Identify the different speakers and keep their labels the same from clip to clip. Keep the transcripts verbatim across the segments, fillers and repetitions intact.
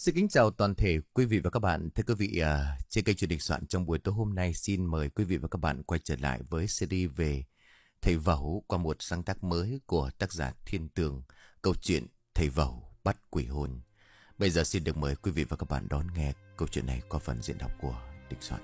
Speaker 1: Xin kính chào toàn thể quý vị và các bạn. Thưa quý vị, à, trên kênh truyền hình soạn trong buổi tối hôm nay xin mời quý vị và các bạn quay trở lại với series về Thầy Vẩu qua một sáng tác mới của tác giả Thiên Tường, câu chuyện Thầy Vẩu bắt quỷ hồn. Bây giờ xin được mời quý vị và các bạn đón nghe câu chuyện này qua phần diễn đọc của Đình Soạn.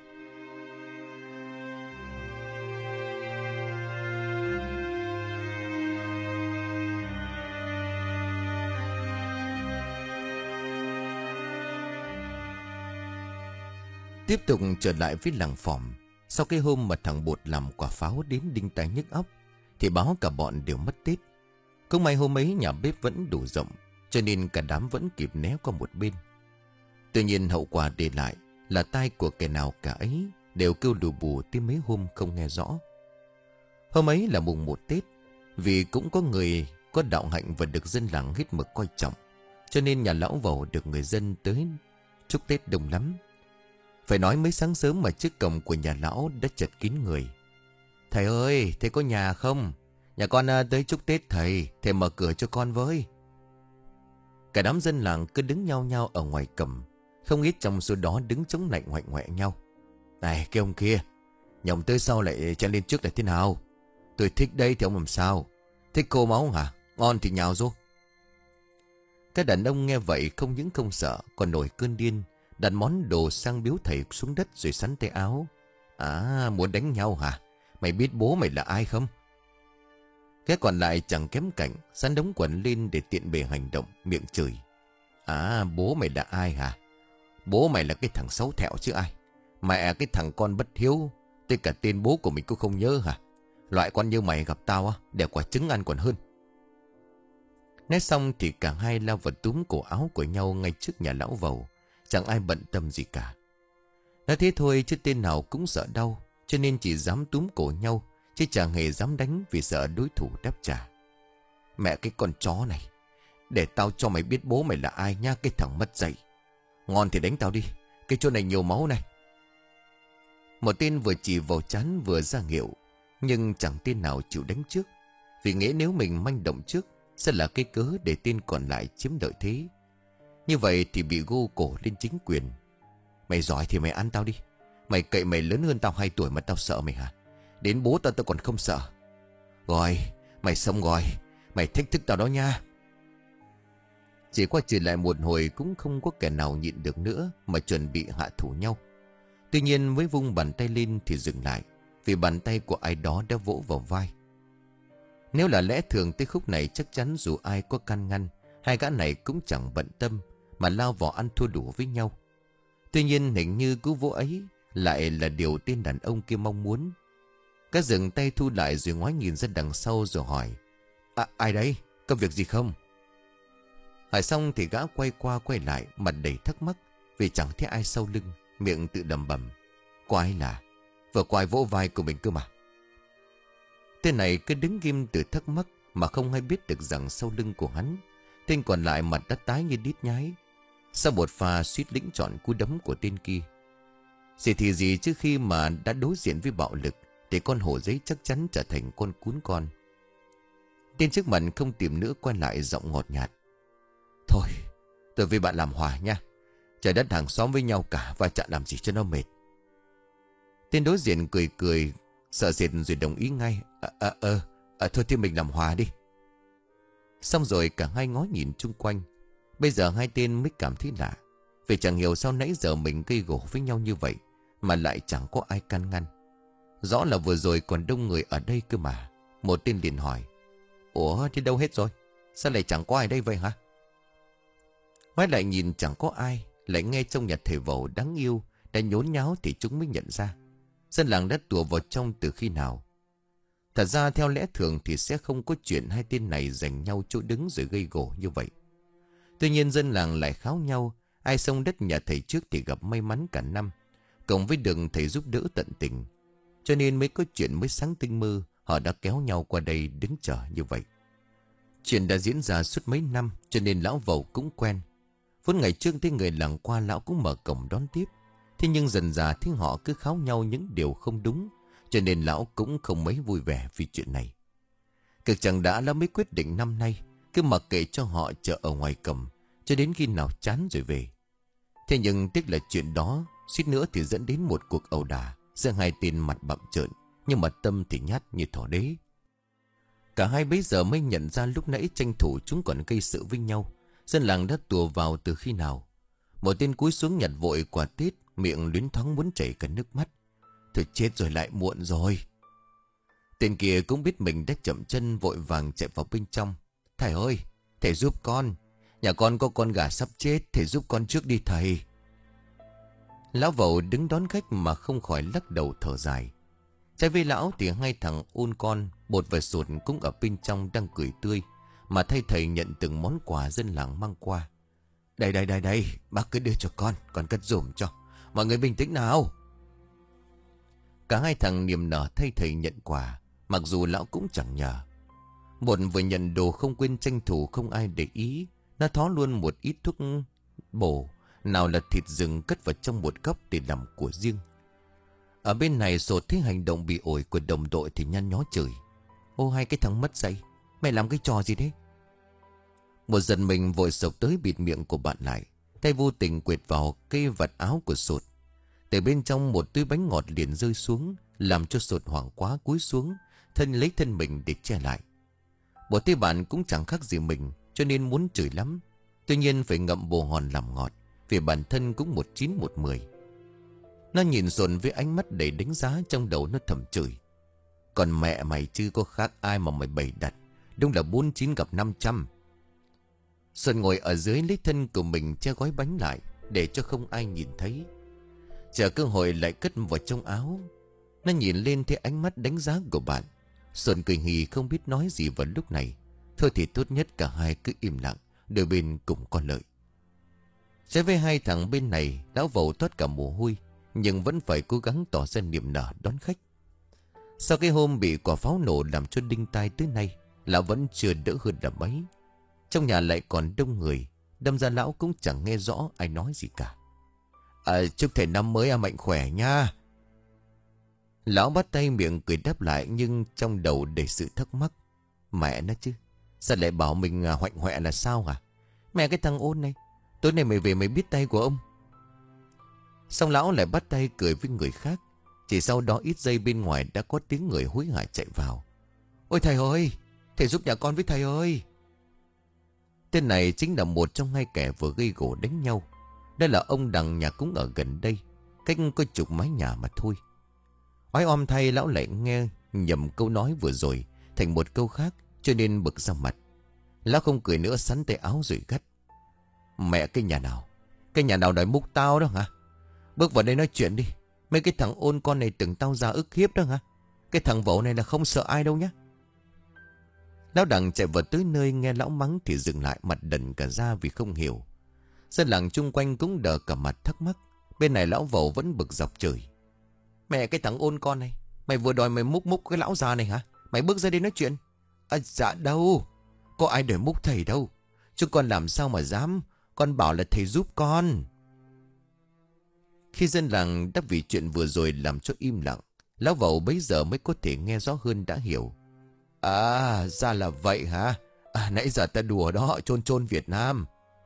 Speaker 1: Tiếp tục trở lại với làng Phòm. Sau cái hôm mà thằng Bột làm quả pháo đến đinh tai nhức óc thì báo cả bọn đều mất Tết. Cũng may hôm ấy nhà bếp vẫn đủ rộng, cho nên cả đám vẫn kịp né qua một bên. Tuy nhiên hậu quả để lại là tai của kẻ nào cả ấy đều kêu lù bù tới mấy hôm không nghe rõ. Hôm ấy là mùng một Tết, vì cũng có người có đạo hạnh và được dân làng hết mực coi trọng, cho nên nhà lão Vẩu được người dân tới chúc Tết đông lắm. Phải nói mấy sáng sớm mà trước cổng của nhà lão đã chật kín người. Thầy ơi, thầy có nhà không? Nhà con à, tới chúc Tết thầy, thầy mở cửa cho con với. Cả đám dân làng cứ đứng nhau nhau ở ngoài cổng. Không ít trong số đó đứng chống lạnh ngoạnh ngoẹ nhau. Này cái ông kia, nhà ông tới sau lại chen lên trước là thế nào? Tôi thích đây thì ông làm sao? Thích cô máu hả? Ngon thì nhào vô. Các đàn ông nghe vậy không những không sợ, còn nổi cơn điên. Đặt món đồ sang biếu thầy xuống đất rồi sắn tay áo. À, muốn đánh nhau hả? Mày biết bố mày là ai không? Cái còn lại chẳng kém cạnh, sắn đống quần lên để tiện bề hành động, miệng chửi. À, bố mày là ai hả? Bố mày là cái thằng xấu thẹo chứ ai? Mẹ cái thằng con bất hiếu, tới cả tên bố của mình cũng không nhớ hả? Loại con như mày gặp tao á, để quả trứng ăn còn hơn. Nói xong thì cả hai lao vào túm cổ áo của nhau ngay trước nhà lão Vẩu. Chẳng ai bận tâm gì cả. Nói thế thôi chứ tên nào cũng sợ đau, cho nên chỉ dám túm cổ nhau, chứ chẳng hề dám đánh vì sợ đối thủ đáp trả. Mẹ cái con chó này, để tao cho mày biết bố mày là ai nha, cái thằng mất dạy. Ngon thì đánh tao đi, cái chỗ này nhiều máu này. Một tên vừa chỉ vào trán vừa ra hiệu, nhưng chẳng tên nào chịu đánh trước, vì nghĩ nếu mình manh động trước sẽ là cái cớ để tên còn lại chiếm lợi thế. Như vậy thì bị gô cổ lên chính quyền. Mày giỏi thì mày ăn tao đi. Mày cậy mày lớn hơn tao hai tuổi mà tao sợ mày hả? Đến bố tao tao còn không sợ. Rồi, mày xong rồi. Mày thách thức tao đó nha. Chỉ qua chỉ lại một hồi cũng không có kẻ nào nhịn được nữa mà chuẩn bị hạ thủ nhau. Tuy nhiên mới vung bàn tay lên thì dừng lại, vì bàn tay của ai đó đã vỗ vào vai. Nếu là lẽ thường tới khúc này chắc chắn dù ai có can ngăn, hai gã này cũng chẳng bận tâm mà lao vào ăn thua đủ với nhau. Tuy nhiên hình như cú vỗ ấy lại là điều tên đàn ông kia mong muốn. Các dừng tay thu lại rồi ngoái nhìn ra đằng sau rồi hỏi. À, ai đấy? Có việc gì không? Hỏi xong thì gã quay qua quay lại, mặt đầy thắc mắc vì chẳng thấy ai sau lưng, miệng tự đầm bầm. Có ai là? Vừa quay vỗ vai của mình cơ mà. Tên này cứ đứng ghim từ thắc mắc mà không hay biết được rằng sau lưng của hắn, tên còn lại mặt đã tái như đít nhái. Sau một pha suýt lĩnh chọn cú đấm của tên kia. Gì thì gì trước khi mà đã đối diện với bạo lực thì con hổ giấy chắc chắn trở thành con cún con. Tên trước mặt không tìm nữa quay lại giọng ngọt nhạt. Thôi, tôi với bạn làm hòa nha. Trời đất hàng xóm với nhau cả, và chặn làm gì cho nó mệt. Tên đối diện cười cười, sợ sệt rồi đồng ý ngay. Ờ, à, ờ, à, à, thôi thì mình làm hòa đi. Xong rồi cả hai ngó nhìn chung quanh. Bây giờ hai tên mới cảm thấy lạ, vì chẳng hiểu sao nãy giờ mình gây gổ với nhau như vậy mà lại chẳng có ai can ngăn. Rõ là vừa rồi còn đông người ở đây cơ mà. Một tên liền hỏi. Ủa thì đâu hết rồi? Sao lại chẳng có ai đây vậy hả? Ngoái lại nhìn chẳng có ai, lại nghe trong nhà thầy Vẩu đáng yêu đã nhốn nháo thì chúng mới nhận ra dân làng đã tùa vào trong từ khi nào. Thật ra theo lẽ thường thì sẽ không có chuyện hai tên này giành nhau chỗ đứng rồi gây gổ như vậy. Tuy nhiên dân làng lại kháo nhau, ai xông đất nhà thầy trước thì gặp may mắn cả năm, cộng với được thầy giúp đỡ tận tình. Cho nên mới có chuyện mới sáng tinh mơ, họ đã kéo nhau qua đây đứng chờ như vậy. Chuyện đã diễn ra suốt mấy năm, cho nên lão Vẩu cũng quen. Vốn ngày trước thấy người làng qua lão cũng mở cổng đón tiếp. Thế nhưng dần dà thấy họ cứ kháo nhau những điều không đúng, cho nên lão cũng không mấy vui vẻ vì chuyện này. Cực chẳng đã lão mới quyết định năm nay cứ mặc kệ cho họ chờ ở ngoài cổng cho đến khi nào chán rồi về. Thế nhưng tiếc là chuyện đó suýt nữa thì dẫn đến một cuộc ẩu đả giữa hai tên mặt bặm trợn, nhưng mà tâm thì nhát như thỏ đế. Cả hai bấy giờ mới nhận ra lúc nãy tranh thủ chúng còn gây sự với nhau. Dân làng đã tùa vào từ khi nào. Một tên cúi xuống nhặt vội quả tết, miệng luyến thoáng muốn chảy cả nước mắt. Thôi chết rồi, lại muộn rồi. Tên kia cũng biết mình đã chậm chân, vội vàng chạy vào bên trong. Thầy ơi, thầy giúp con. Nhà con có con gà sắp chết, thầy giúp con trước đi thầy. Lão Vẩu đứng đón khách mà không khỏi lắc đầu thở dài. Trái với lão thì hai thằng ôn con, Bột và Sột cũng ở bên trong đang cười tươi, mà thay thầy nhận từng món quà dân làng mang qua. Đây đây đây đây, bác cứ đưa cho con, con cất dùm cho. Mọi người bình tĩnh nào. Cả hai thằng niềm nở thay thầy nhận quà, mặc dù lão cũng chẳng nhờ. Bột vừa nhận đồ không quên tranh thủ không ai để ý. Nó thó luôn một ít thuốc bổ, nào là thịt rừng cất vào trong một góc để làm của riêng. Ở bên này Sột thấy hành động bị ổi của đồng đội thì nhăn nhó chửi. Ô hai cái thằng mất dạy, mày làm cái trò gì thế? Một giật mình vội sộc tới bịt miệng của bạn lại, tay vô tình quệt vào cây vạt áo của Sột. Từ bên trong một túi bánh ngọt liền rơi xuống, làm cho Sột hoảng quá cúi xuống, thân lấy thân mình để che lại. Bộ tay bạn cũng chẳng khác gì mình, cho nên muốn chửi lắm. Tuy nhiên phải ngậm bồ hòn làm ngọt, vì bản thân cũng một chín một mười. Nó nhìn Sột với ánh mắt đầy đánh giá, trong đầu nó thầm chửi. Còn mẹ mày chứ có khác ai mà mày bày đặt, đúng là bốn chín gặp năm trăm. Sột ngồi ở dưới lấy thân của mình che gói bánh lại, để cho không ai nhìn thấy. Chờ cơ hội lại cất vào trong áo. Nó nhìn lên thấy ánh mắt đánh giá của bạn. Sột cười hì không biết nói gì vào lúc này. Thôi thì tốt nhất cả hai cứ im lặng, đôi bên cùng có lợi. Trái với hai thằng bên này, lão Vẩu toát cả mồ hôi, nhưng vẫn phải cố gắng tỏ ra niềm nở đón khách. Sau cái hôm bị quả pháo nổ làm cho đinh tai tới nay, lão vẫn chưa đỡ hơn là mấy. Trong nhà lại còn đông người, đâm ra lão cũng chẳng nghe rõ ai nói gì cả. À, chúc thầy năm mới à, mạnh khỏe nha. Lão bắt tay miệng cười đáp lại, nhưng trong đầu đầy sự thắc mắc. Mẹ nó chứ, sao lại bảo mình à, hoạnh hoẹ là sao hả? Mẹ cái thằng ôn này, tối nay mày về mày biết tay của ông. Xong lão lại bắt tay cười với người khác. Chỉ sau đó ít giây bên ngoài đã có tiếng người hối hả chạy vào. Ôi thầy ơi, thầy giúp nhà con với thầy ơi. Tên này chính là một trong hai kẻ vừa gây gổ đánh nhau. Đây là ông Đằng, nhà cũng ở gần đây, cách có chục mái nhà mà thôi. Oái om thay lão lại nghe nhầm câu nói vừa rồi thành một câu khác, cho nên bực ra mặt. Lão không cười nữa, sắn tay áo rồi gắt. Mẹ cái nhà nào, cái nhà nào đòi múc tao đó hả? Bước vào đây nói chuyện đi. Mấy cái thằng ôn con này tưởng tao ra ức hiếp đó hả? Cái thằng Vẩu này là không sợ ai đâu nhá. Lão Đằng chạy vào tới nơi nghe lão mắng thì dừng lại, mặt đần cả ra vì không hiểu. Dân làng chung quanh cũng đờ cả mặt thắc mắc. Bên này lão Vẩu vẫn bực dọc chửi. Mẹ cái thằng ôn con này, mày vừa đòi mày múc múc cái lão già này hả? Mày bước ra đây nói chuyện. À, dạ đâu, có ai đòi múc thầy đâu. Chứ con làm sao mà dám. Con bảo là thầy giúp con. Khi dân làng đã vì chuyện vừa rồi làm cho im lặng, lão Vẩu bấy giờ mới có thể nghe rõ hơn, đã hiểu. À, ra là vậy hả? À, nãy giờ ta đùa đó, chôn chôn Việt Nam.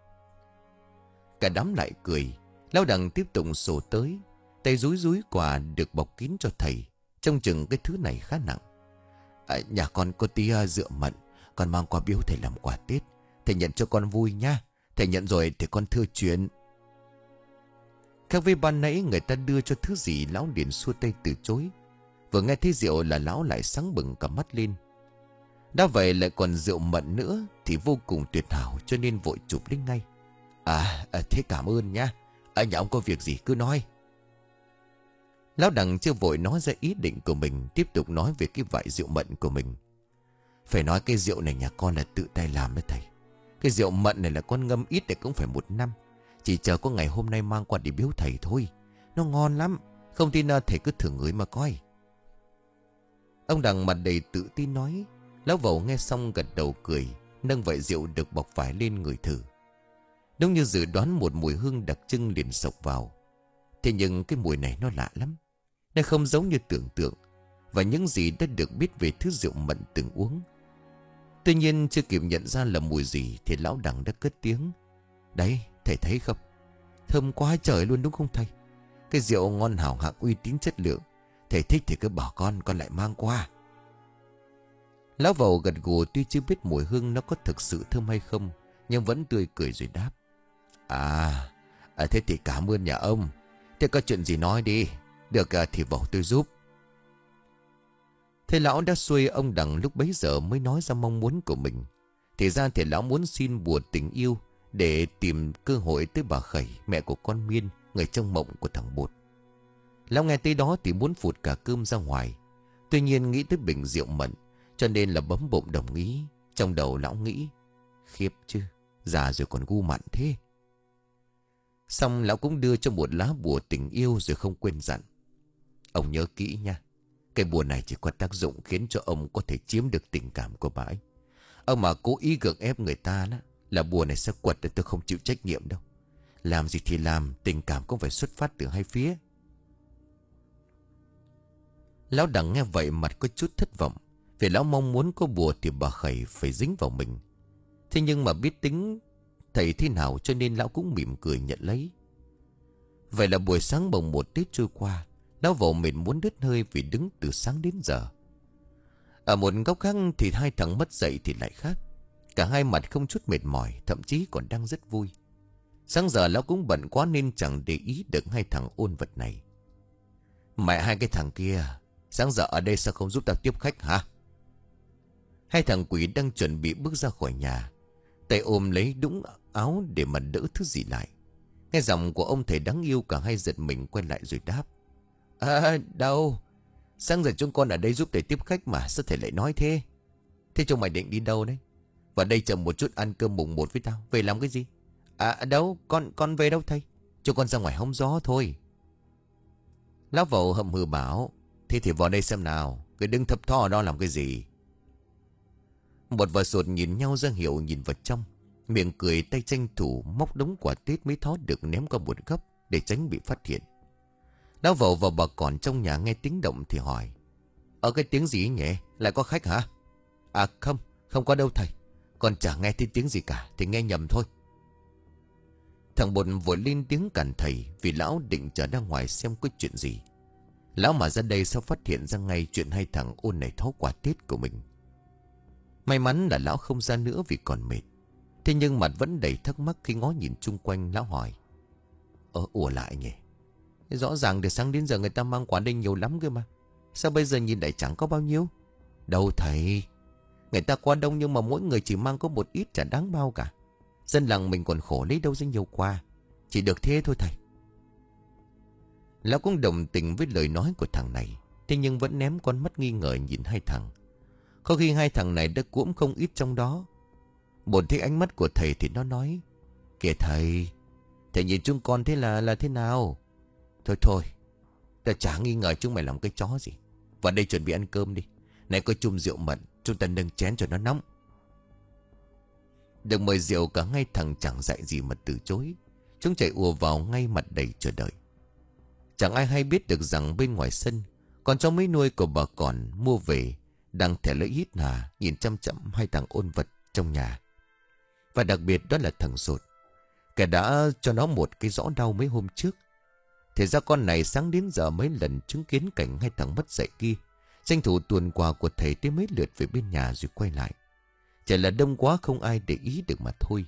Speaker 1: Cả đám lại cười. Lão Đằng tiếp tục sổ tới, tay rúi rúi quà được bọc kín cho thầy, trông chừng cái thứ này khá nặng. À, nhà con có tí uh, rượu mận, con mang qua biếu thầy làm quà Tết. Thầy nhận cho con vui nha. Thầy nhận rồi thì con thưa chuyện. Khác với ban nãy người ta đưa cho thứ gì, lão liền xua tay từ chối. Vừa nghe thấy rượu là lão lại sáng bừng cả mắt lên. Đã vậy lại còn rượu mận nữa thì vô cùng tuyệt hảo, cho nên vội chụp lấy ngay. À, à thế cảm ơn nha. À, nhà ông có việc gì cứ nói. Lão Đằng chưa vội nói ra ý định của mình, tiếp tục nói về cái vại rượu mận của mình. Phải nói cái rượu này nhà con là tự tay làm đấy thầy. Cái rượu mận này là con ngâm ít để cũng phải một năm. Chỉ chờ có ngày hôm nay mang qua để biếu thầy thôi. Nó ngon lắm. Không tin thầy cứ thử ngửi mà coi. Ông Đằng mặt đầy tự tin nói. Lão Vẩu nghe xong gật đầu cười, nâng vại rượu được bọc vải lên ngửi thử. Đúng như dự đoán, một mùi hương đặc trưng liền sộc vào. Thế nhưng cái mùi này nó lạ lắm. Nó không giống như tưởng tượng và những gì đã được biết về thứ rượu mận từng uống. Tuy nhiên chưa kịp nhận ra là mùi gì thì lão Đằng đã cất tiếng. Đấy, thầy thấy không? Thơm quá trời luôn đúng không thầy? Cái rượu ngon hảo hạng uy tín chất lượng. Thầy thích thì cứ bảo con, con lại mang qua. Lão Vầu gật gù, tuy chưa biết mùi hương nó có thực sự thơm hay không, nhưng vẫn tươi cười rồi đáp. À, à thế thì cảm ơn nhà ông. Thế có chuyện gì nói đi. Được à, thì Vầu tôi giúp. Thế lão đã xuôi, ông Đằng lúc bấy giờ mới nói ra mong muốn của mình. Thì ra thì lão muốn xin bùa tình yêu để tìm cơ hội tới bà Khẩy, mẹ của con Miên, người trong mộng của thằng Bột. Lão nghe tới đó thì muốn phụt cả cơm ra ngoài. Tuy nhiên nghĩ tới bình rượu mận, cho nên là bấm bụng đồng ý. Trong đầu lão nghĩ, khiếp chứ, già rồi còn gu mặn thế. Xong lão cũng đưa cho một lá bùa tình yêu rồi không quên dặn. Ông nhớ kỹ nha. Cái bùa này chỉ có tác dụng khiến cho ông có thể chiếm được tình cảm của bà ấy. Ông mà cố ý gượng ép người ta đó, là bùa này sẽ quật để tôi không chịu trách nhiệm đâu. Làm gì thì làm, tình cảm cũng phải xuất phát từ hai phía. Lão Đằng nghe vậy mặt có chút thất vọng. Vì lão mong muốn có bùa thì bà Khẩy phải dính vào mình. Thế nhưng mà biết tính thầy thế nào cho nên lão cũng mỉm cười nhận lấy. Vậy là buổi sáng mồng một Tết trôi qua. Lão Vầu mệt muốn đứt hơi vì đứng từ sáng đến giờ. Ở một góc khác thì hai thằng mất dậy thì lại khác. Cả hai mặt không chút mệt mỏi, thậm chí còn đang rất vui. Sáng giờ lão cũng bận quá nên chẳng để ý được hai thằng ôn vật này. Mẹ hai cái thằng kia, sáng giờ ở đây sao không giúp tao tiếp khách hả? Hai thằng quỷ đang chuẩn bị bước ra khỏi nhà, tay ôm lấy đũng áo để mà đỡ thứ gì lại. Nghe giọng của ông thầy đáng yêu, cả hai giật mình quay lại rồi đáp. À đâu, sáng giờ chúng con ở đây giúp thầy tiếp khách mà, sao thầy lại nói thế? Thế chúng mày định đi đâu đấy? Vào đây chờ một chút ăn cơm mùng một với tao. Về làm cái gì? À đâu, con con về đâu thầy? Chúng con ra ngoài hóng gió thôi. Lão Vầu hậm hừ bảo. Thế thì vào đây xem nào, cứ đứng thấp thò đó làm cái gì? Một vợ sột nhìn nhau ra hiệu nhìn vào trong, miệng cười tay tranh thủ móc đống quả Tết mới thó được ném qua một góc để tránh bị phát hiện. Lão Vầu và bà còn trong nhà nghe tiếng động thì hỏi. Ở cái tiếng gì nhỉ? Lại có khách hả? À không, không có đâu thầy. Con chả nghe thấy tiếng gì cả, thì nghe nhầm thôi. Thằng Bột vội lên tiếng cản thầy, vì lão định trở ra ngoài xem có chuyện gì. Lão mà ra đây sao phát hiện ra ngay chuyện hai thằng ôn này tháo quả Tết của mình. May mắn là lão không ra nữa vì còn mệt. Thế nhưng mặt vẫn đầy thắc mắc khi ngó nhìn chung quanh. Lão hỏi. Ờ ủa lại nhỉ? Rõ ràng từ sáng đến giờ người ta mang quả đây nhiều lắm cơ mà. Sao bây giờ nhìn lại chẳng có bao nhiêu? Đâu thầy, người ta qua đông nhưng mà mỗi người chỉ mang có một ít, chả đáng bao cả. Dân làng mình còn khổ lấy đâu ra nhiều quà. Chỉ được thế thôi thầy. Lão cũng đồng tình với lời nói của thằng này. Thế nhưng vẫn ném con mắt nghi ngờ nhìn hai thằng. Có khi hai thằng này đã cuỗm không ít trong đó. Bột thấy ánh mắt của thầy thì nó nói. Kìa thầy, thầy nhìn chúng con thế là là thế nào? Thôi thôi, ta chả nghi ngờ chúng mày làm cái chó gì. Vào đây chuẩn bị ăn cơm đi. Này có chung rượu mận, chúng ta nâng chén cho nó nóng. Được mời rượu, cả hai thằng chẳng dạy gì mà từ chối. Chúng chạy ùa vào ngay mặt đầy chờ đợi. Chẳng ai hay biết được rằng bên ngoài sân, con chó mới nuôi của bà còn mua về đang thẻ lưỡi hít hà nhìn chăm chăm hai thằng ôn vật trong nhà. Và đặc biệt đó là thằng Sột, kẻ đã cho nó một cái rõ đau mấy hôm trước. Thế ra con này sáng đến giờ mấy lần chứng kiến cảnh hai thằng mất dạy kia, tranh thủ tuần quà của thầy tới mấy lượt về bên nhà rồi quay lại. Chỉ là đông quá không ai để ý được mà thôi.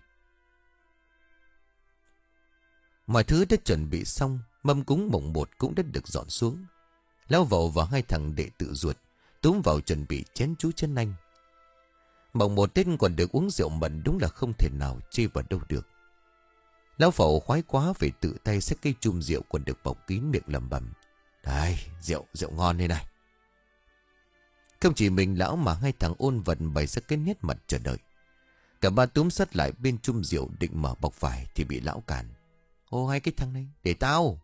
Speaker 1: Mọi thứ đã chuẩn bị xong, mâm cúng mồng một cũng đã được dọn xuống. Lão Vầu và hai thằng đệ tự ruột túm vào chuẩn bị chén chú chân anh. Mồng một Tết còn được uống rượu mận đúng là không thể nào chê vào đâu được. Lão Vầu khoái quá về tự tay xách cây chum rượu còn được bọc kín miệng lẩm bẩm. Đây, rượu, rượu ngon đây này. Không chỉ mình lão mà hai thằng ôn vận bày ra cái nét mặt chờ đợi. Cả ba túm sát lại bên chum rượu định mở bọc vải thì bị lão cản. Ô hai cái thằng này, để tao.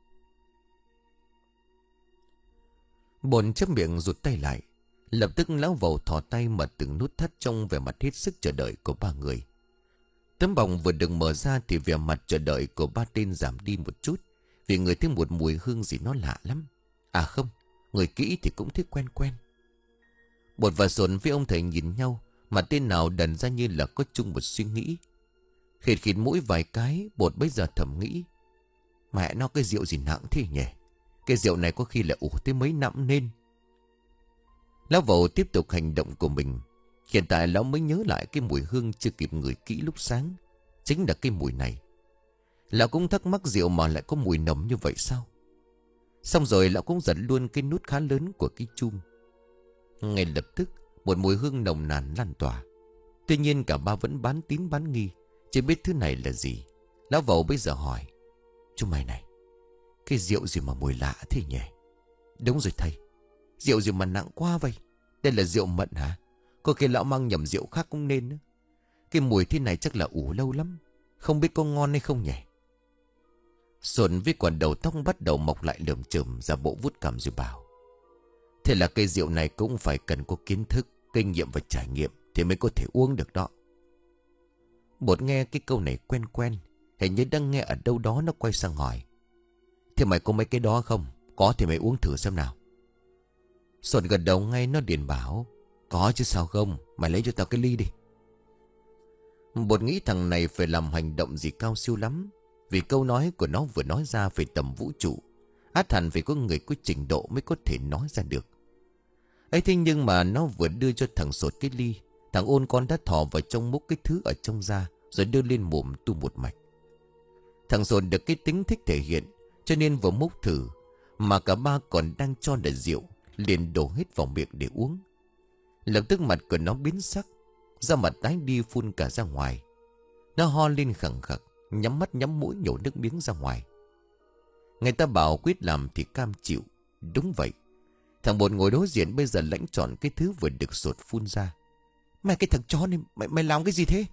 Speaker 1: Bồn chép miệng rụt tay lại. Lập tức lão Vầu thò tay mở từng nút thắt trong vẻ mặt hết sức chờ đợi của ba người. Tấm bọng vừa được mở ra thì vẻ mặt chờ đợi của ba tên giảm đi một chút. Vì người thấy một mùi hương gì nó lạ lắm. À không, người kỹ thì cũng thấy quen quen. Bột và Sồn với ông thầy nhìn nhau, mà tên nào đần ra như là có chung một suy nghĩ. Khịt khịt mũi vài cái, Bột bây giờ thầm nghĩ. Mẹ nó, cái rượu gì nặng thế nhỉ? Cái rượu này có khi là ủ tới mấy năm nên. Lão Vẩu tiếp tục hành động của mình. Hiện tại lão mới nhớ lại cái mùi hương chưa kịp ngửi kỹ lúc sáng. Chính là cái mùi này. Lão cũng thắc mắc rượu mà lại có mùi nồng như vậy sao? Xong rồi lão cũng giật luôn cái nút khá lớn của cái chum. Ngay lập tức một mùi hương nồng nàn lan tỏa. Tuy nhiên cả ba vẫn bán tín bán nghi, chưa biết thứ này là gì. Lão Vẩu bây giờ hỏi: Chú mày này, cái rượu gì mà mùi lạ thế nhỉ? Đúng rồi thầy, rượu gì mà nặng quá vậy? Đây là rượu mận hả? Có khi lão mang nhầm rượu khác cũng nên. Cái mùi thế này chắc là ủ lâu lắm, không biết có ngon hay không nhỉ? Xuân với quần đầu tóc bắt đầu mọc lại lởm chởm, ra bộ vút cằm rồi bảo: Thế là cây rượu này cũng phải cần có kiến thức, kinh nghiệm và trải nghiệm thì mới có thể uống được đó. Bột nghe cái câu này quen quen, hình như đang nghe ở đâu đó. Nó quay sang hỏi: Thế mày có mấy cái đó không? Có thì mày uống thử xem nào. Xuân gật đầu ngay, nó điền bảo: Có chứ sao không, mày lấy cho tao cái ly đi. Bột nghĩ thằng này phải làm hành động gì cao siêu lắm, vì câu nói của nó vừa nói ra về tầm vũ trụ, ắt hẳn phải có người có trình độ mới có thể nói ra được. Ấy thế nhưng mà nó vừa đưa cho thằng Sột cái ly, thằng ôn con đã thò vào trong múc cái thứ ở trong da, rồi đưa lên mồm tu một mạch. Thằng Sột được cái tính thích thể hiện, cho nên vừa múc thử, mà cả ba còn đang cho là rượu, liền đổ hết vào miệng để uống. Lập tức mặt của nó biến sắc, da mặt tái đi phun cả ra ngoài. Nó ho lên khẳng khặc, nhắm mắt nhắm mũi nhổ nước miếng ra ngoài. Người ta bảo quyết làm thì cam chịu. Đúng vậy, thằng Bột ngồi đối diện bây giờ lãnh trọn cái thứ vừa được Sột phun ra. Mày cái thằng chó này, mày, mày làm cái gì thế?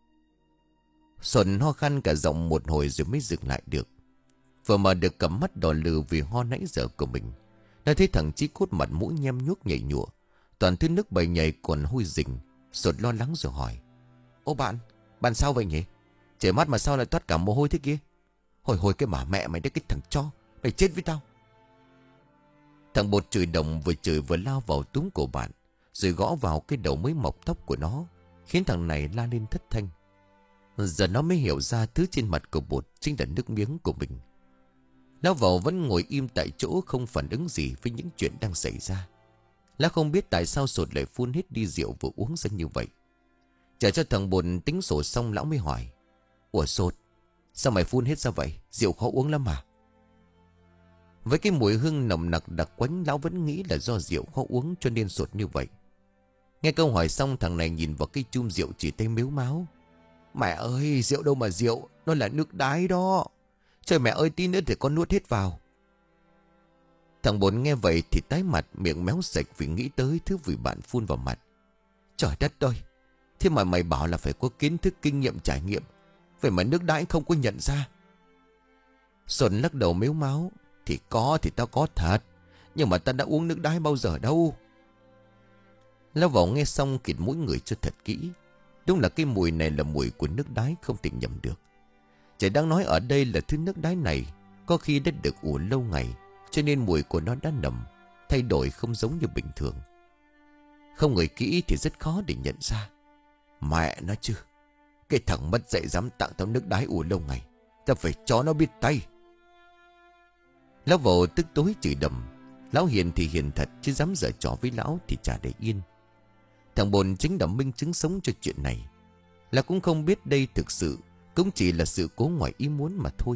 Speaker 1: Sột ho khăn cả giọng một hồi rồi mới dừng lại được. Vừa mà được cầm mắt đỏ lừ vì ho nãy giờ của mình. Đã thấy thằng Chí Cốt mặt mũi nhem nhuốc nhảy nhụa, toàn thứ nước bầy nhầy còn hôi rình. Sột lo lắng rồi hỏi: Ô bạn, bạn sao vậy nhỉ? Trời mắt mà sao lại toát cả mồ hôi thế kia? Hồi hồi cái mà mẹ mày đấy, cái thằng chó, mày chết với tao. Thằng Bột chửi đồng vừa chửi vừa lao vào túm cổ bạn, rồi gõ vào cái đầu mới mọc tóc của nó, khiến thằng này la lên thất thanh. Giờ nó mới hiểu ra thứ trên mặt của Bột chính là nước miếng của mình. Lão Vẩu vẫn ngồi im tại chỗ, không phản ứng gì với những chuyện đang xảy ra. Lão không biết tại sao Sột lại phun hết đi rượu vừa uống ra như vậy. Chờ cho thằng Bột tính sổ xong, lão mới hỏi: Ủa Sột, sao mày phun hết ra vậy? Rượu khó uống lắm mà. Với cái mùi hương nồng nặc đặc quánh, lão vẫn nghĩ là do rượu khó uống cho nên Sột như vậy. Nghe câu hỏi xong, thằng này nhìn vào cái chum rượu chỉ tay mếu máo: Mẹ ơi, rượu đâu mà rượu, nó là nước đái đó. Trời mẹ ơi, tí nữa thì con nuốt hết vào. Thằng Bột nghe vậy thì tái mặt, miệng méo sạch vì nghĩ tới thứ vị bạn phun vào mặt. Trời đất ơi, thế mà mày bảo là phải có kiến thức, kinh nghiệm, trải nghiệm, vậy mà nước đái không có nhận ra. Xuân lắc đầu mếu máo: Thì có thì tao có thật, nhưng mà tao đã uống nước đái bao giờ đâu. Lão Vẩu nghe xong kịt mũi người cho thật kỹ. Đúng là cái mùi này là mùi của nước đái, không thể nhầm được. Chỉ đang nói ở đây là thứ nước đái này có khi đã được ủ lâu ngày, cho nên mùi của nó đã nồng, thay đổi không giống như bình thường. Không ngửi kỹ thì rất khó để nhận ra. Mẹ nó chứ, cái thằng mất dạy dám tặng tao nước đái ủ lâu ngày, tao phải cho nó biết tay. Lão Vẩu tức tối chửi đầm. Lão hiền thì hiền thật, chứ dám giở trò với lão thì chả để yên. Thằng Bồn chính là minh chứng sống cho chuyện này. Là cũng không biết đây thực sự cũng chỉ là sự cố ngoài ý muốn mà thôi.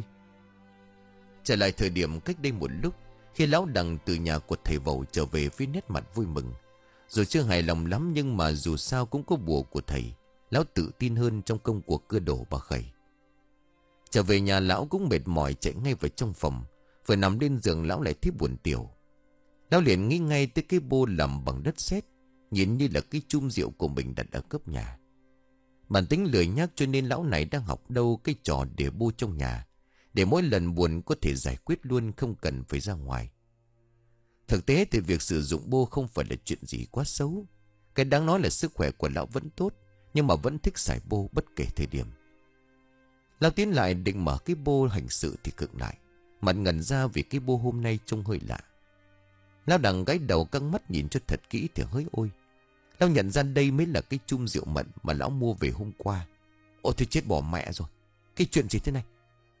Speaker 1: Trở lại thời điểm cách đây một lúc, khi lão Đằng từ nhà của thầy Vẩu trở về với nét mặt vui mừng. Dù chưa hài lòng lắm, nhưng mà dù sao cũng có bùa của thầy, lão tự tin hơn trong công cuộc cưa đổ bà Khẩy. Trở về nhà, lão cũng mệt mỏi chạy ngay vào trong phòng. Vừa nằm lên giường, lão lại thấy buồn tiểu. Lão liền nghĩ ngay tới cái bô làm bằng đất sét, nhìn như là cái chum rượu của mình đặt ở góc nhà. Bản tính lười nhác cho nên lão này đang học đâu cái trò để bô trong nhà, để mỗi lần buồn có thể giải quyết luôn, không cần phải ra ngoài. Thực tế thì việc sử dụng bô không phải là chuyện gì quá xấu. Cái đáng nói là sức khỏe của lão vẫn tốt, nhưng mà vẫn thích xài bô bất kể thời điểm. Lão tiến lại định mở cái bô hành sự thì khựng lại, mặt ngẩn ra vì cái bô hôm nay trông hơi lạ. Lão Đằng gái đầu căng mắt nhìn cho thật kỹ thì hỡi ôi, lão nhận ra đây mới là cái chum rượu mận mà lão mua về hôm qua. Ôi thôi chết bỏ mẹ rồi, cái chuyện gì thế này?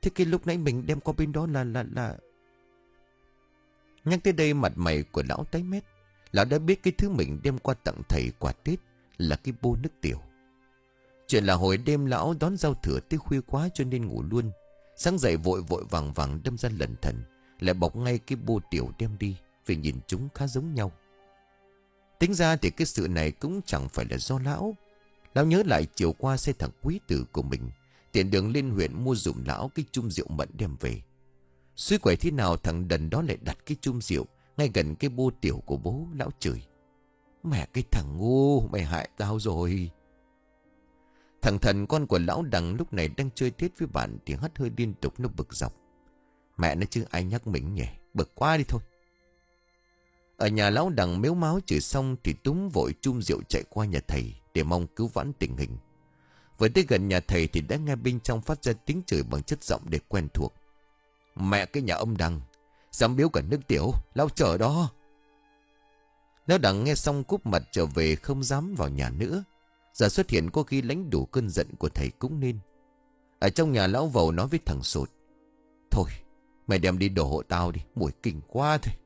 Speaker 1: Thế cái lúc nãy mình đem qua bên đó là là là Nhắc tới đây mặt mày của lão tái mét. Lão đã biết cái thứ mình đem qua tặng thầy quà Tết là cái bô nước tiểu. Chuyện là hồi đêm lão đón giao thừa tới khuya quá cho nên ngủ luôn. Sáng dậy vội vội vàng vàng đâm ra lẩn thẩn, lại bọc ngay cái bô tiểu đem đi, vì nhìn chúng khá giống nhau. Tính ra thì cái sự này cũng chẳng phải là do lão. Lão nhớ lại chiều qua xe thằng quý tử của mình tiện đường lên huyện mua dùm lão cái chung rượu mận đem về. Suy quẩy thế nào thằng đần đó lại đặt cái chung rượu ngay gần cái bô tiểu của bố. Lão chửi: Mẹ cái thằng ngu, mày hại tao rồi. Thằng Thần con của lão Đằng lúc này đang chơi Tết với bạn thì hắt hơi liên tục, nó bực dọc: Mẹ nó chứ ai nhắc mình nhỉ, bực quá đi thôi. Ở nhà lão Đằng mếu máo chửi xong thì túm vội chum rượu chạy qua nhà thầy để mong cứu vãn tình hình. Vừa tới gần nhà thầy thì đã nghe bên trong phát ra tiếng chửi bằng chất giọng để quen thuộc: Mẹ cái nhà ông Đằng, dám biếu cả nước tiểu, lão chờ đó. Lão Đằng nghe xong cúp mặt trở về, không dám vào nhà nữa. Giờ xuất hiện có khi lãnh đủ cơn giận của thầy cũng nên. Ở trong nhà lão Vầu nói với thằng Sột: Thôi mày đem đi đổ hộ tao đi, mùi kinh quá thôi.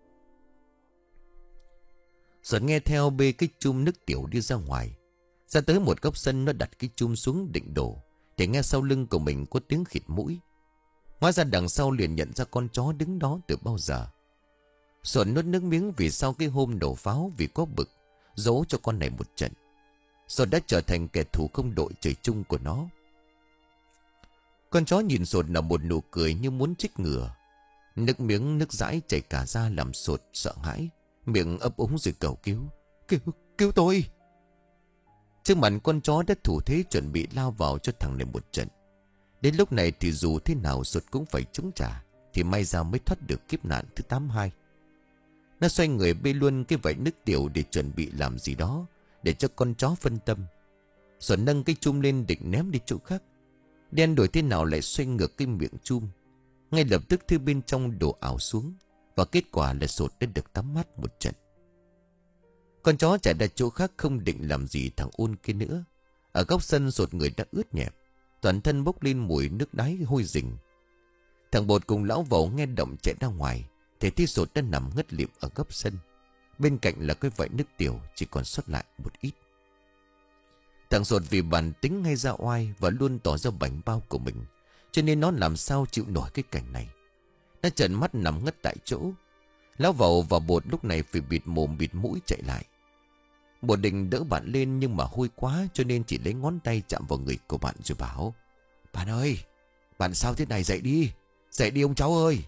Speaker 1: Sột nghe theo bê cái chum nước tiểu đi ra ngoài. Ra tới một góc sân, nó đặt cái chum xuống định đổ thì nghe sau lưng của mình có tiếng khịt mũi. Hóa ra đằng sau liền nhận ra con chó đứng đó từ bao giờ. Sột nuốt nước miếng vì sau cái hôm đổ pháo vì có bực, dỗ cho con này một trận. Sột đã trở thành kẻ thù không đội trời chung của nó. Con chó nhìn Sột là một nụ cười như muốn chích ngừa. Nước miếng nước dãi chảy cả ra làm Sột sợ hãi, miệng ấp úng rồi cầu cứu: Cứu, cứu tôi. Trước mặt con chó đã thủ thế chuẩn bị lao vào cho thằng này một trận. Đến lúc này thì dù thế nào Sột cũng phải chống trả, thì may ra mới thoát được kiếp nạn thứ tám mươi hai. Nó xoay người bê luôn cái vải nước tiểu để chuẩn bị làm gì đó để cho con chó phân tâm. Sột nâng cái chum lên định ném đi chỗ khác. Đen đổi thế nào lại xoay ngược cái miệng chum. Ngay lập tức thứ bên trong đổ ảo xuống, và kết quả là Sột đã được tắm mát một trận. Con chó chạy ra chỗ khác không định làm gì thằng Ôn kia nữa. Ở góc sân Sột người đã ướt nhẹp, toàn thân bốc lên mùi nước đáy hôi rình. Thằng Bột cùng lão Vẩu nghe động chạy ra ngoài thì thấy Sột đã nằm ngất lịm ở góc sân. Bên cạnh là cái vải nước tiểu chỉ còn sót lại một ít. Thằng Sột vì bản tính hay ra oai và luôn tỏ ra bảnh bao của mình, cho nên nó làm sao chịu nổi cái cảnh này. Nó trợn mắt nằm ngất tại chỗ. Lão Vẩu và Bột lúc này phải bịt mồm bịt mũi chạy lại. Bột định đỡ bạn lên nhưng mà hôi quá cho nên chỉ lấy ngón tay chạm vào người của bạn rồi bảo: Bạn ơi, bạn sao thế này, dậy đi, dậy đi ông cháu ơi.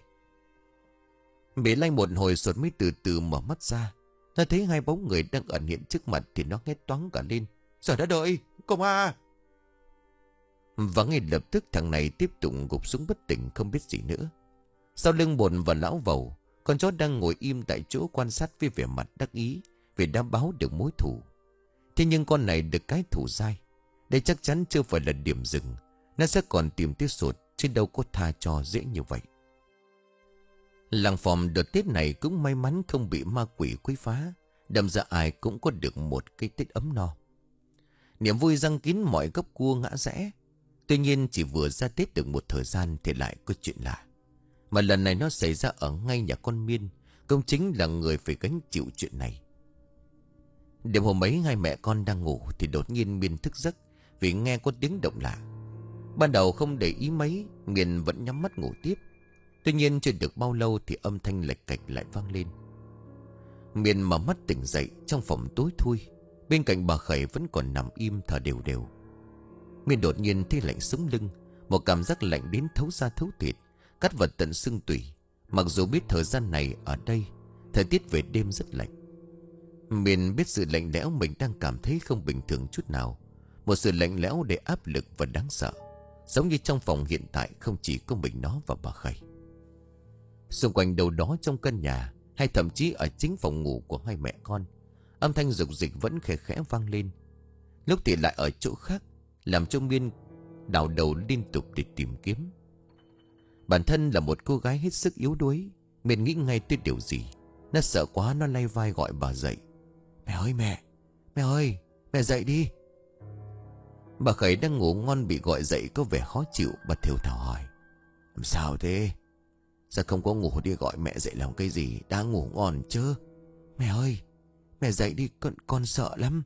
Speaker 1: Bị lay một hồi Sột mới từ từ mở mắt ra. Nó thấy hai bóng người đang ẩn hiện trước mặt thì nó hét toáng cả lên: Trời đất ơi, cô ma! Và ngay lập tức thằng này tiếp tục gục xuống bất tỉnh không biết gì nữa. Sau lưng Bột và lão Vẩu, con chó đang ngồi im tại chỗ quan sát với vẻ mặt đắc ý vì đã báo được mối thù. Thế nhưng con này được cái thủ dai. Đây chắc chắn chưa phải là điểm dừng. Nó sẽ còn tìm tới Sột, chứ đâu có tha cho dễ như vậy. Làng Phòm đợt Tết này cũng may mắn không bị ma quỷ quấy phá, đâm ra ai cũng có được một cái Tết ấm no. Niềm vui răng kín mọi góc cua ngã rẽ. Tuy nhiên chỉ vừa ra Tết được một thời gian thì lại có chuyện lạ. Mà lần này nó xảy ra ở ngay nhà con Miên, công chính là người phải gánh chịu chuyện này. Đêm hôm ấy hai mẹ con đang ngủ thì đột nhiên Miên thức giấc vì nghe có tiếng động lạ. Ban đầu không để ý mấy, Miên vẫn nhắm mắt ngủ tiếp. Tuy nhiên chưa được bao lâu thì âm thanh lạch cạch lại vang lên. Miên mở mắt tỉnh dậy, trong phòng tối thui. Bên cạnh bà Khẩy vẫn còn nằm im thở đều đều. Miên đột nhiên thấy lạnh sống lưng, một cảm giác lạnh đến thấu da thấu thịt, cắt vào tận xương tủy. Mặc dù biết thời gian này ở đây thời tiết về đêm rất lạnh. Miên biết sự lạnh lẽo mình đang cảm thấy không bình thường chút nào. Một sự lạnh lẽo đầy áp lực và đáng sợ, giống như trong phòng hiện tại không chỉ có mình nó và bà Khẩy. Xung quanh đâu đó trong căn nhà, hay thậm chí ở chính phòng ngủ của hai mẹ con, âm thanh rục rịch vẫn khẽ khẽ vang lên. Lúc thì lại ở chỗ khác, làm cho Miên đảo đầu liên tục để tìm kiếm. Bản thân là một cô gái hết sức yếu đuối, Miên nghĩ ngay tới điều gì. Nó sợ quá, nó lay vai gọi bà dậy: Mẹ ơi mẹ, mẹ ơi, mẹ dậy đi. Bà Khẩy đang ngủ ngon bị gọi dậy có vẻ khó chịu. Bà thều thào hỏi: Làm sao thế? Sao không có ngủ đi gọi mẹ dậy làm cái gì? Đang ngủ ngon chứ? Mẹ ơi, mẹ dậy đi, con, con sợ lắm.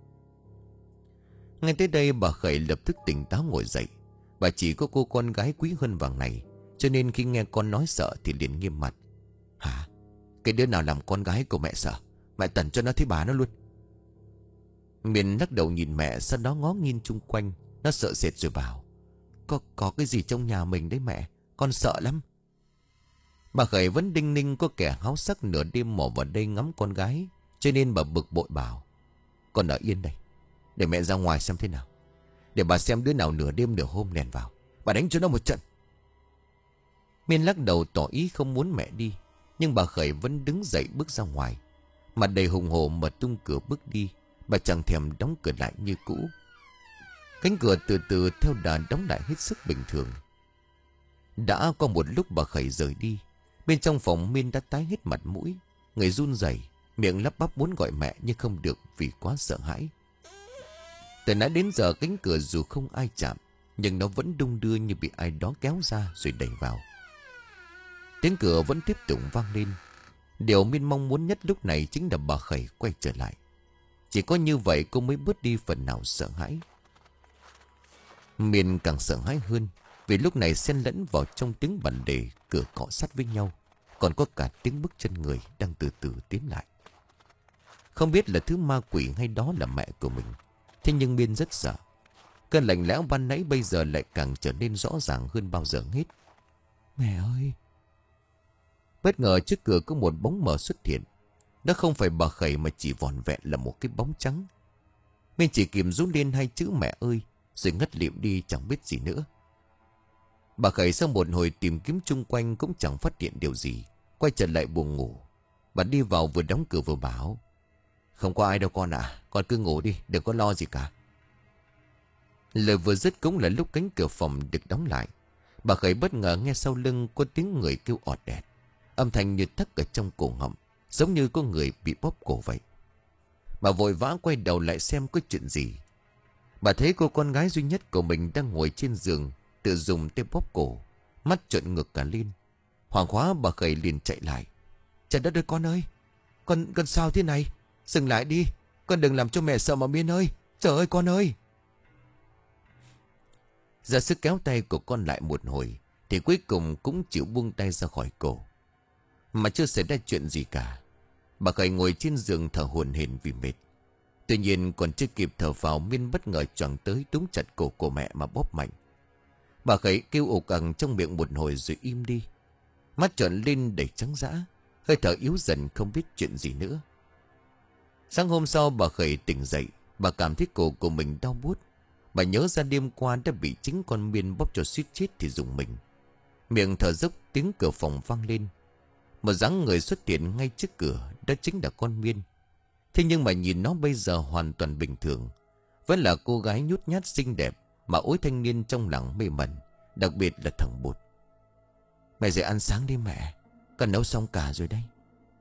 Speaker 1: Ngay tới đây bà Khởi lập tức tỉnh táo ngồi dậy. Bà chỉ có cô con gái quý hơn vàng này, cho nên khi nghe con nói sợ thì liền nghiêm mặt. Hả? Cái đứa nào làm con gái của mẹ sợ? Mẹ tẩn cho nó thấy bà nó luôn. Miền lắc đầu nhìn mẹ, sau đó ngó nghiêng chung quanh. Nó sợ sệt rồi bảo. Có, có cái gì trong nhà mình đấy mẹ? Con sợ lắm. Bà Khởi vẫn đinh ninh có kẻ háo sắc nửa đêm mò vào đây ngắm con gái, cho nên bà bực bội bảo. Con ở yên đây, để mẹ ra ngoài xem thế nào. Để bà xem đứa nào nửa đêm nửa hôm lèn vào, bà đánh cho nó một trận. Miên lắc đầu tỏ ý không muốn mẹ đi, nhưng bà Khởi vẫn đứng dậy bước ra ngoài. Mặt đầy hùng hổ mở tung cửa bước đi. Bà chẳng thèm đóng cửa lại như cũ. Cánh cửa từ từ theo đà đóng lại hết sức bình thường. Đã có một lúc bà Khởi rời đi. Bên trong phòng Miên đã tái hết mặt mũi, người run rẩy, miệng lắp bắp muốn gọi mẹ nhưng không được vì quá sợ hãi. Từ nãy đến giờ cánh cửa dù không ai chạm, nhưng nó vẫn đung đưa như bị ai đó kéo ra rồi đẩy vào. Tiếng cửa vẫn tiếp tục vang lên. Điều Miên mong muốn nhất lúc này chính là bà Khởi quay trở lại. Chỉ có như vậy cô mới bớt đi phần nào sợ hãi. Miên càng sợ hãi hơn, vì lúc này xen lẫn vào trong tiếng bàn đề cửa cọ sát với nhau, còn có cả tiếng bước chân người đang từ từ tiến lại. Không biết là thứ ma quỷ hay đó là mẹ của mình, thế nhưng Miên rất sợ. Cơn lạnh lẽo ban nãy bây giờ lại càng trở nên rõ ràng hơn bao giờ hết. Mẹ ơi! Bất ngờ trước cửa có một bóng mờ xuất hiện. Đó không phải bà Khởi mà chỉ vỏn vẹn là một cái bóng trắng. Miên chỉ kịp rú lên hai chữ mẹ ơi, rồi ngất lịm đi chẳng biết gì nữa. Bà Khởi sau một hồi tìm kiếm chung quanh cũng chẳng phát hiện điều gì, quay trở lại buồng ngủ. Bà đi vào vừa đóng cửa vừa bảo. Không có ai đâu con ạ, con cứ ngủ đi, đừng có lo gì cả. Lời vừa dứt cũng là lúc cánh cửa phòng được đóng lại. Bà Khởi bất ngờ nghe sau lưng có tiếng người kêu ọt ẹt, âm thanh như thắt ở trong cổ họng, giống như có người bị bóp cổ vậy. Bà vội vã quay đầu lại xem có chuyện gì. Bà thấy cô con gái duy nhất của mình đang ngồi trên giường, tự dùng tay bóp cổ, mắt trợn ngược cả lên. Hoảng quá bà Khởi liền chạy lại. Trời đất ơi con ơi, Con con sao thế này? Dừng lại đi, con đừng làm cho mẹ sợ mà Miên ơi. Trời ơi con ơi! Ra sức kéo tay của con lại một hồi, thì cuối cùng cũng chịu buông tay ra khỏi cổ. Mà chưa xảy ra chuyện gì cả. Bà Khởi ngồi trên giường thở hổn hển vì mệt. Tuy nhiên còn chưa kịp thở vào, Miên bất ngờ choàng tới túm chặt cổ của mẹ mà bóp mạnh. Bà Khởi kêu ồ ằng trong miệng một hồi rồi im đi. Mắt trợn lên đầy trắng dã, hơi thở yếu dần không biết chuyện gì nữa. Sáng hôm sau bà Khởi tỉnh dậy. Bà cảm thấy cổ của mình đau buốt. Bà nhớ ra đêm qua đã bị chính con Miên bóp cho suýt chết thì dùng mình. Miệng thở dốc, tiếng cửa phòng vang lên. Một dáng người xuất hiện ngay trước cửa, đó chính là con Miên. Thế nhưng mà nhìn nó bây giờ hoàn toàn bình thường. Vẫn là cô gái nhút nhát xinh đẹp mà ối thanh niên trong lòng mê mẩn, đặc biệt là thằng Bụt. Mẹ dậy ăn sáng đi mẹ, con nấu xong cả rồi đây.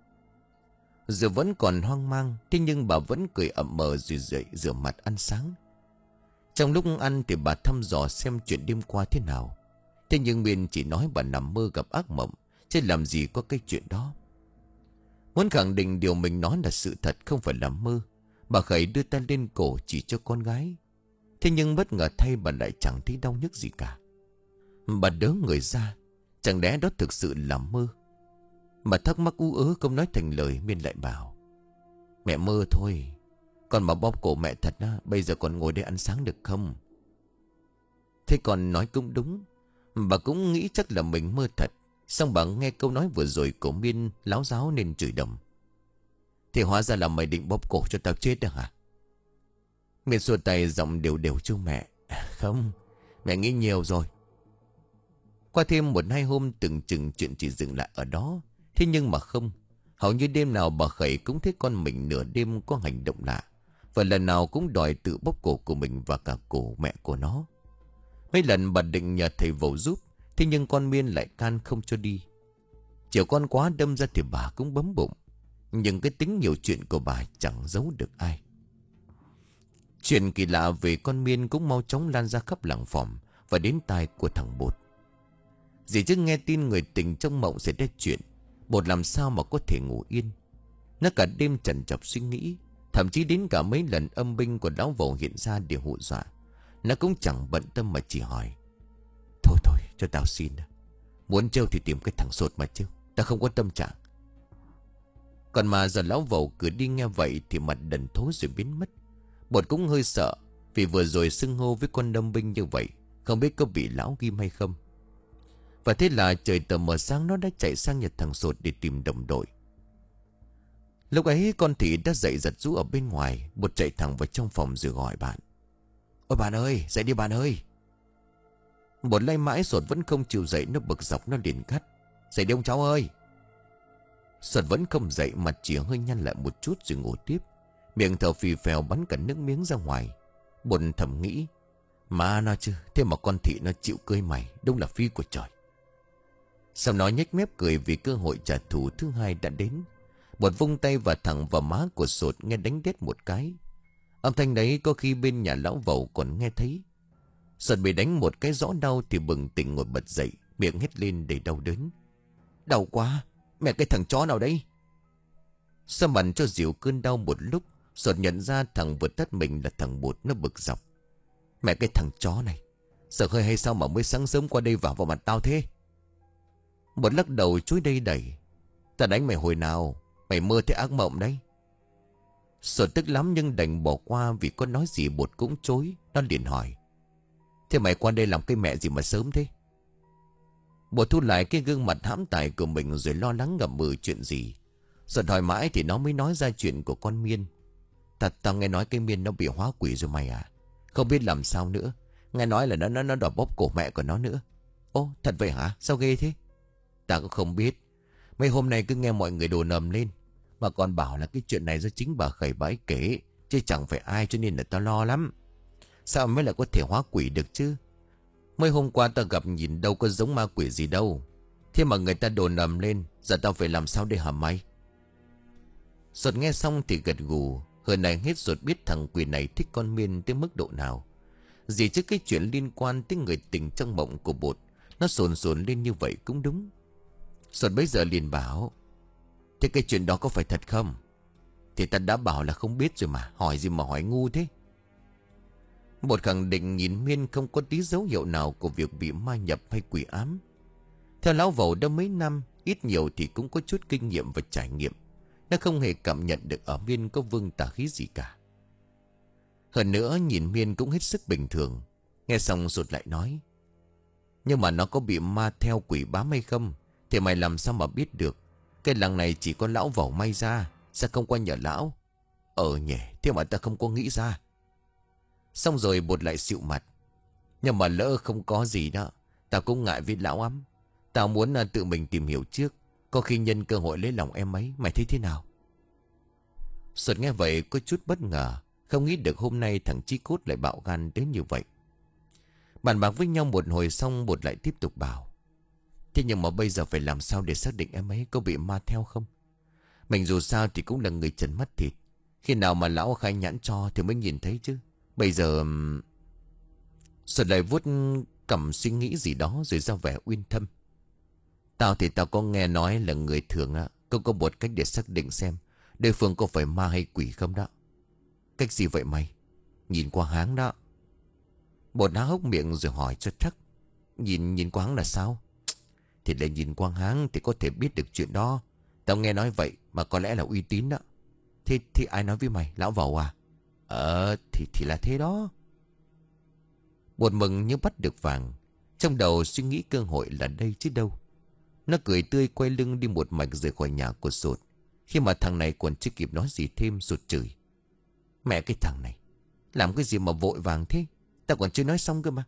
Speaker 1: Giờ vẫn còn hoang mang, thế nhưng bà vẫn cười ậm mờ rồi dậy rửa mặt ăn sáng. Trong lúc ăn thì bà thăm dò xem chuyện đêm qua thế nào. Thế nhưng Miên chỉ nói bà nằm mơ gặp ác mộng, chứ làm gì có cái chuyện đó. Muốn khẳng định điều mình nói là sự thật, không phải là mơ, bà Khởi đưa tay lên cổ chỉ cho con gái. Thế nhưng bất ngờ thay bà lại chẳng thấy đau nhức gì cả. Bà đớ người ra, chẳng lẽ đó thực sự là mơ? Bà thắc mắc ú ớ không nói thành lời. Miên lại bảo. Mẹ mơ thôi, con mà bóp cổ mẹ thật á, bây giờ còn ngồi đây ăn sáng được không? Thế còn nói cũng đúng. Bà cũng nghĩ chắc là mình mơ thật. Xong bà nghe câu nói vừa rồi của Miên láo giáo nên chửi đầm. Thì hóa ra là mày định bóp cổ cho tao chết được hả? Miên xua tay giọng đều đều chu mẹ. Không, mẹ nghĩ nhiều rồi. Qua thêm một hai hôm từng chừng chuyện chỉ dừng lại ở đó. Thế nhưng mà không. Hầu như đêm nào bà Khởi cũng thấy con mình nửa đêm có hành động lạ. Và lần nào cũng đòi tự bóp cổ của mình và cả cổ mẹ của nó. Mấy lần bà định nhờ thầy vầu giúp. Thế nhưng con Miên lại can không cho đi. Chiều con quá đâm ra thì bà cũng bấm bụng. Nhưng cái tính nhiều chuyện của bà chẳng giấu được ai. Chuyện kỳ lạ về con Miên cũng mau chóng lan ra khắp làng phòng và đến tai của thằng Bột. Dì chứ nghe tin người tình trong mộng sẽ ra chuyện, Bột làm sao mà có thể ngủ yên. Nó cả đêm trằn trọc suy nghĩ, thậm chí đến cả mấy lần âm binh của lão Vầu hiện ra để hù dọa. Nó cũng chẳng bận tâm mà chỉ hỏi: Thôi thôi cho tao xin, muốn trêu thì tìm cái thằng sột mà trêu, tao không có tâm trạng. Còn mà giờ lão Vầu cứ đi nghe vậy thì mặt đần thối rồi biến mất. Bột cũng hơi sợ, vì vừa rồi xưng hô với con âm binh như vậy, không biết có bị lão ghim hay không. Và thế là trời tờ mờ sáng nó đã chạy sang nhà thằng sột để tìm đồng đội. Lúc ấy con Thị đã dậy giật rũ ở bên ngoài. Bột chạy thẳng vào trong phòng rồi gọi bạn: Ôi bạn ơi, dậy đi bạn ơi. Bột lay mãi Sột vẫn không chịu dậy. Nó bực dọc nó liền gắt: Dậy đi ông cháu ơi. Sột vẫn không dậy, mặt chỉ hơi nhăn lại một chút rồi ngủ tiếp, miệng thở phì phèo bắn cả nước miếng ra ngoài. Bột thầm nghĩ: Mà nó chứ, thế mà con Thị nó chịu cơi mày, đúng là phi của trời. Sau đó nhếch mép cười vì cơ hội trả thù thứ hai đã đến. Bột vung tay và thẳng vào má của Sột, nghe đánh đét một cái. Âm thanh đấy có khi bên nhà lão Vầu còn nghe thấy. Sột bị đánh một cái rõ đau thì bừng tỉnh ngồi bật dậy, miệng hét lên đầy đau đớn: Đau quá, mẹ cái thằng chó nào đấy. Sau bắn cho dịu cơn đau một lúc, Sột nhận ra thằng vừa tắt mình là thằng Bột. Nó bực dọc: Mẹ cái thằng chó này, sợ hơi hay sao mà mới sáng sớm qua đây vào vào mặt tao thế? Bột lắc đầu chối đây đẩy: Ta đánh mày hồi nào, mày mơ thấy ác mộng đấy. Sột tức lắm nhưng đành bỏ qua, vì có nói gì Bột cũng chối. Nó liền hỏi: Thế mày qua đây làm cái mẹ gì mà sớm thế? Bột thu lại cái gương mặt hãm tài của mình rồi lo lắng ngậm ngùi chuyện gì. Sột hỏi mãi thì nó mới nói ra chuyện của con Miên. Thật, tao nghe nói cái Miên nó bị hóa quỷ rồi mày à. Không biết làm sao nữa. Nghe nói là nó nó nó đòi bóp cổ mẹ của nó nữa. Ô, thật vậy hả? Sao ghê thế? Ta cũng không biết. Mấy hôm nay cứ nghe mọi người đồn ầm lên, mà còn bảo là cái chuyện này do chính bà Khẩy bà ấy kể, chứ chẳng phải ai, cho nên là tao lo lắm. Sao mới lại có thể hóa quỷ được chứ? Mấy hôm qua tao gặp nhìn đâu có giống ma quỷ gì đâu. Thế mà người ta đồn ầm lên, giờ tao phải làm sao để hả mày? Sột nghe xong thì gật gù. Hơn này hết Sột biết thằng quỷ này thích con Miên tới mức độ nào. Gì chứ cái chuyện liên quan tới người tình trong mộng của Bột, nó sồn sồn lên như vậy cũng đúng. Sột bây giờ liền bảo: Thế cái chuyện đó có phải thật không? Thì ta đã bảo là không biết rồi mà, hỏi gì mà hỏi ngu thế. Bột khẳng định nhìn Miên không có tí dấu hiệu nào của việc bị ma nhập hay quỷ ám. Theo lão Vầu đã mấy năm, ít nhiều thì cũng có chút kinh nghiệm và trải nghiệm. Nó không hề cảm nhận được ở Miên có vương tà khí gì cả. Hơn nữa nhìn Miên cũng hết sức bình thường. Nghe xong Sột lại nói: Nhưng mà nó có bị ma theo quỷ bám hay không thì mày làm sao mà biết được? Cái làng này chỉ có lão Vầu may ra, sao không qua nhờ lão? Ờ nhỉ, thế mà ta không có nghĩ ra. Xong rồi Bột lại xịu mặt: Nhưng mà lỡ không có gì đó, tao cũng ngại với lão lắm. Tao muốn uh, tự mình tìm hiểu trước, có khi nhân cơ hội lấy lòng em ấy. Mày thấy thế nào? Sột nghe vậy có chút bất ngờ, không nghĩ được hôm nay thằng Chí Cốt lại bạo gan đến như vậy. Bàn bạc với nhau một hồi xong, Bột lại tiếp tục bảo: Thế nhưng mà bây giờ phải làm sao để xác định em ấy có bị ma theo không? Mình dù sao thì cũng là người trần mắt thịt. Khi nào mà lão khai nhãn cho thì mới nhìn thấy chứ. Bây giờ... Sột lại vuốt cằm suy nghĩ gì đó rồi ra vẻ uyên thâm: Tao thì tao có nghe nói là người thường á, không có một cách để xác định xem đối phương có phải ma hay quỷ không đó. Cách gì vậy mày? Nhìn qua háng đó. Bột há hốc miệng rồi hỏi cho chắc: Nhìn nhìn qua háng là sao? Thì để nhìn qua háng thì có thể biết được chuyện đó. Tao nghe nói vậy mà có lẽ là uy tín đó. Thế thì ai nói với mày, lão Vầu à? Ờ thì, thì là thế đó. Bột mừng như bắt được vàng. Trong đầu suy nghĩ cơ hội là đây chứ đâu. Nó cười tươi quay lưng đi một mạch rời khỏi nhà của Sột. Khi mà thằng này còn chưa kịp nói gì thêm, Sột chửi: Mẹ cái thằng này, làm cái gì mà vội vàng thế? Tao còn chưa nói xong cơ mà.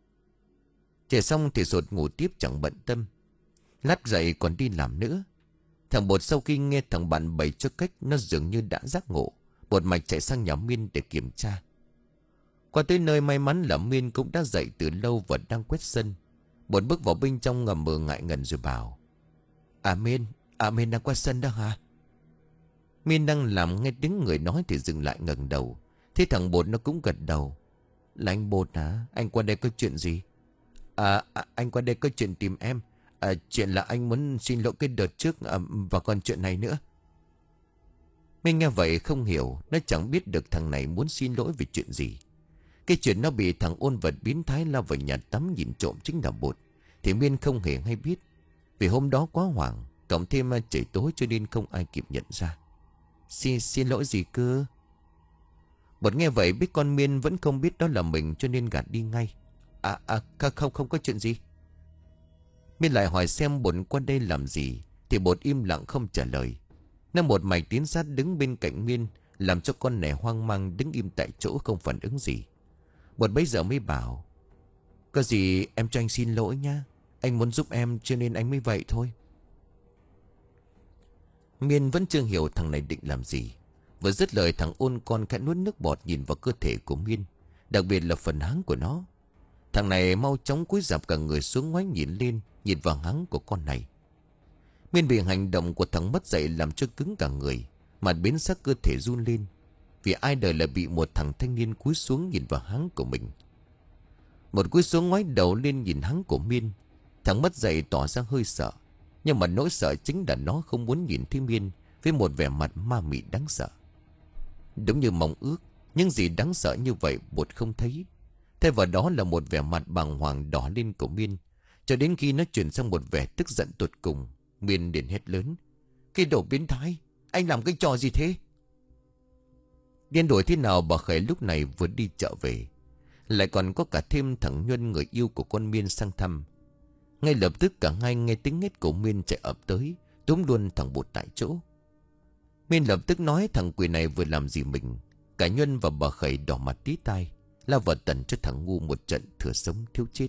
Speaker 1: Chè xong thì Sột ngủ tiếp chẳng bận tâm. Lát dậy còn đi làm nữa. Thằng Bột sau khi nghe thằng bạn bày cho cách, nó dường như đã giác ngộ. Bột mạch chạy sang nhà Miên để kiểm tra. Qua tới nơi may mắn là Miên cũng đã dậy từ lâu và đang quét sân. Bột bước vào bên trong ngầm mờ ngại ngần rồi bảo: À Miên, à Miên đang quét sân đó hả? Miên đang làm nghe tiếng người nói thì dừng lại ngẩng đầu. Thế thằng Bột nó cũng gật đầu: Là anh Bột hả? Anh qua đây có chuyện gì? À, à anh qua đây có chuyện tìm em. À, chuyện là anh muốn xin lỗi cái đợt trước à, và còn chuyện này nữa. Mình nghe vậy không hiểu. Nó chẳng biết được thằng này muốn xin lỗi vì chuyện gì. Cái chuyện nó bị thằng ôn vật biến thái lao vào nhà tắm nhìn trộm chính là bột thì Miên không hề hay biết. Vì hôm đó quá hoảng, cộng thêm trời tối cho nên không ai kịp nhận ra. Xin, xin lỗi gì cơ? Bột nghe vậy biết con Miên vẫn không biết đó là mình cho nên gạt đi ngay. À, à không không có chuyện gì. Miên lại hỏi xem bột qua đây làm gì thì bột im lặng không trả lời. Nó một mạch tiến sát đứng bên cạnh Miên, làm cho con này hoang mang đứng im tại chỗ không phản ứng gì. Bột bấy giờ mới bảo: có gì em cho anh xin lỗi nha. Anh muốn giúp em cho nên anh mới vậy thôi. Miên vẫn chưa hiểu thằng này định làm gì. Vừa dứt lời thằng ôn con khẽ nuốt nước bọt nhìn vào cơ thể của Miên, đặc biệt là phần háng của nó. Thằng này mau chóng cúi rạp cả người xuống ngoái nhìn lên, nhìn vào háng của con này. Miên bị hành động của thằng mất dạy làm cho cứng cả người, mặt biến sắc cơ thể run lên. Vì ai đời là bị một thằng thanh niên cúi xuống nhìn vào háng của mình. Một cúi xuống ngoái đầu lên nhìn háng của Miên. Thằng mất dạy tỏ ra hơi sợ, nhưng mà nỗi sợ chính là nó không muốn nhìn thấy Miên với một vẻ mặt ma mị đáng sợ. Đúng như mong ước, những gì đáng sợ như vậy bột không thấy. Thay vào đó là một vẻ mặt bàng hoàng đỏ lên của Miên. Cho đến khi nó chuyển sang một vẻ tức giận tột cùng, Miên liền hét lớn: cái đồ biến thái, anh làm cái trò gì thế? Điên đổi thế nào bà Khải lúc này vừa đi chợ về, lại còn có cả thêm thằng Nhuân người yêu của con Miên sang thăm. Ngay lập tức cả hai nghe tiếng hét của Miên chạy ập tới, túm luôn thằng bột tại chỗ. Miên lập tức nói thằng quỷ này vừa làm gì mình. Cả Nhuân và bà Khải đỏ mặt tí tai, lao vào tận cho thằng ngu một trận thừa sống thiếu chết.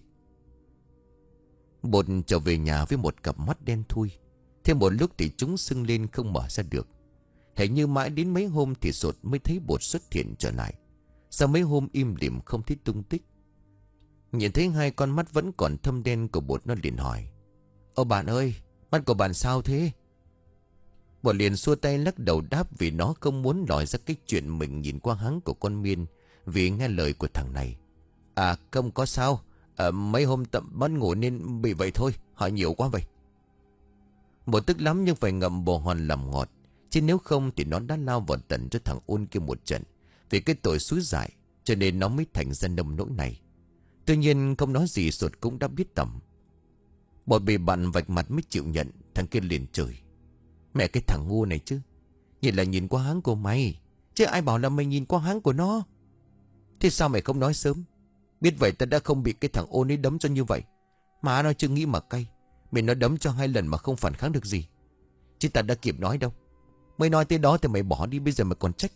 Speaker 1: Bột trở về nhà với một cặp mắt đen thui. Thêm một lúc thì chúng sưng lên không mở ra được. Hình như mãi đến mấy hôm thì Sột mới thấy bột xuất hiện trở lại. Sau mấy hôm im lìm không thấy tung tích. Nhìn thấy hai con mắt vẫn còn thâm đen của bột, nó liền hỏi: Ô bạn ơi, mắt của bạn sao thế? Bột liền xua tay lắc đầu đáp, vì nó không muốn lòi ra cái chuyện mình nhìn qua háng của con Miên vì nghe lời của thằng này. À không có sao, à, mấy hôm tậm mất ngủ nên bị vậy thôi, hỏi nhiều quá vậy. Bột tức lắm nhưng phải ngậm bồ hòn làm ngọt, chứ nếu không thì nó đã lao vào tận cho thằng ôn kia một trận. Vì cái tội xúi dại cho nên nó mới thành ra nông nỗi này. Tuy nhiên không nói gì Sột cũng đã biết tầm. Bột bị bạn vạch mặt mới chịu nhận. Thằng kia liền chửi: Mẹ cái thằng ngu này chứ, nhìn là nhìn qua háng của mày, chứ ai bảo là mày nhìn qua háng của nó. Thế sao mày không nói sớm? Biết vậy ta đã không bị cái thằng ôn ấy đấm cho như vậy. Má nói chứ nghĩ mà cay, mày nó đấm cho hai lần mà không phản kháng được gì. Chứ ta đã kịp nói đâu. Mày nói tới đó thì mày bỏ đi, bây giờ mày còn trách.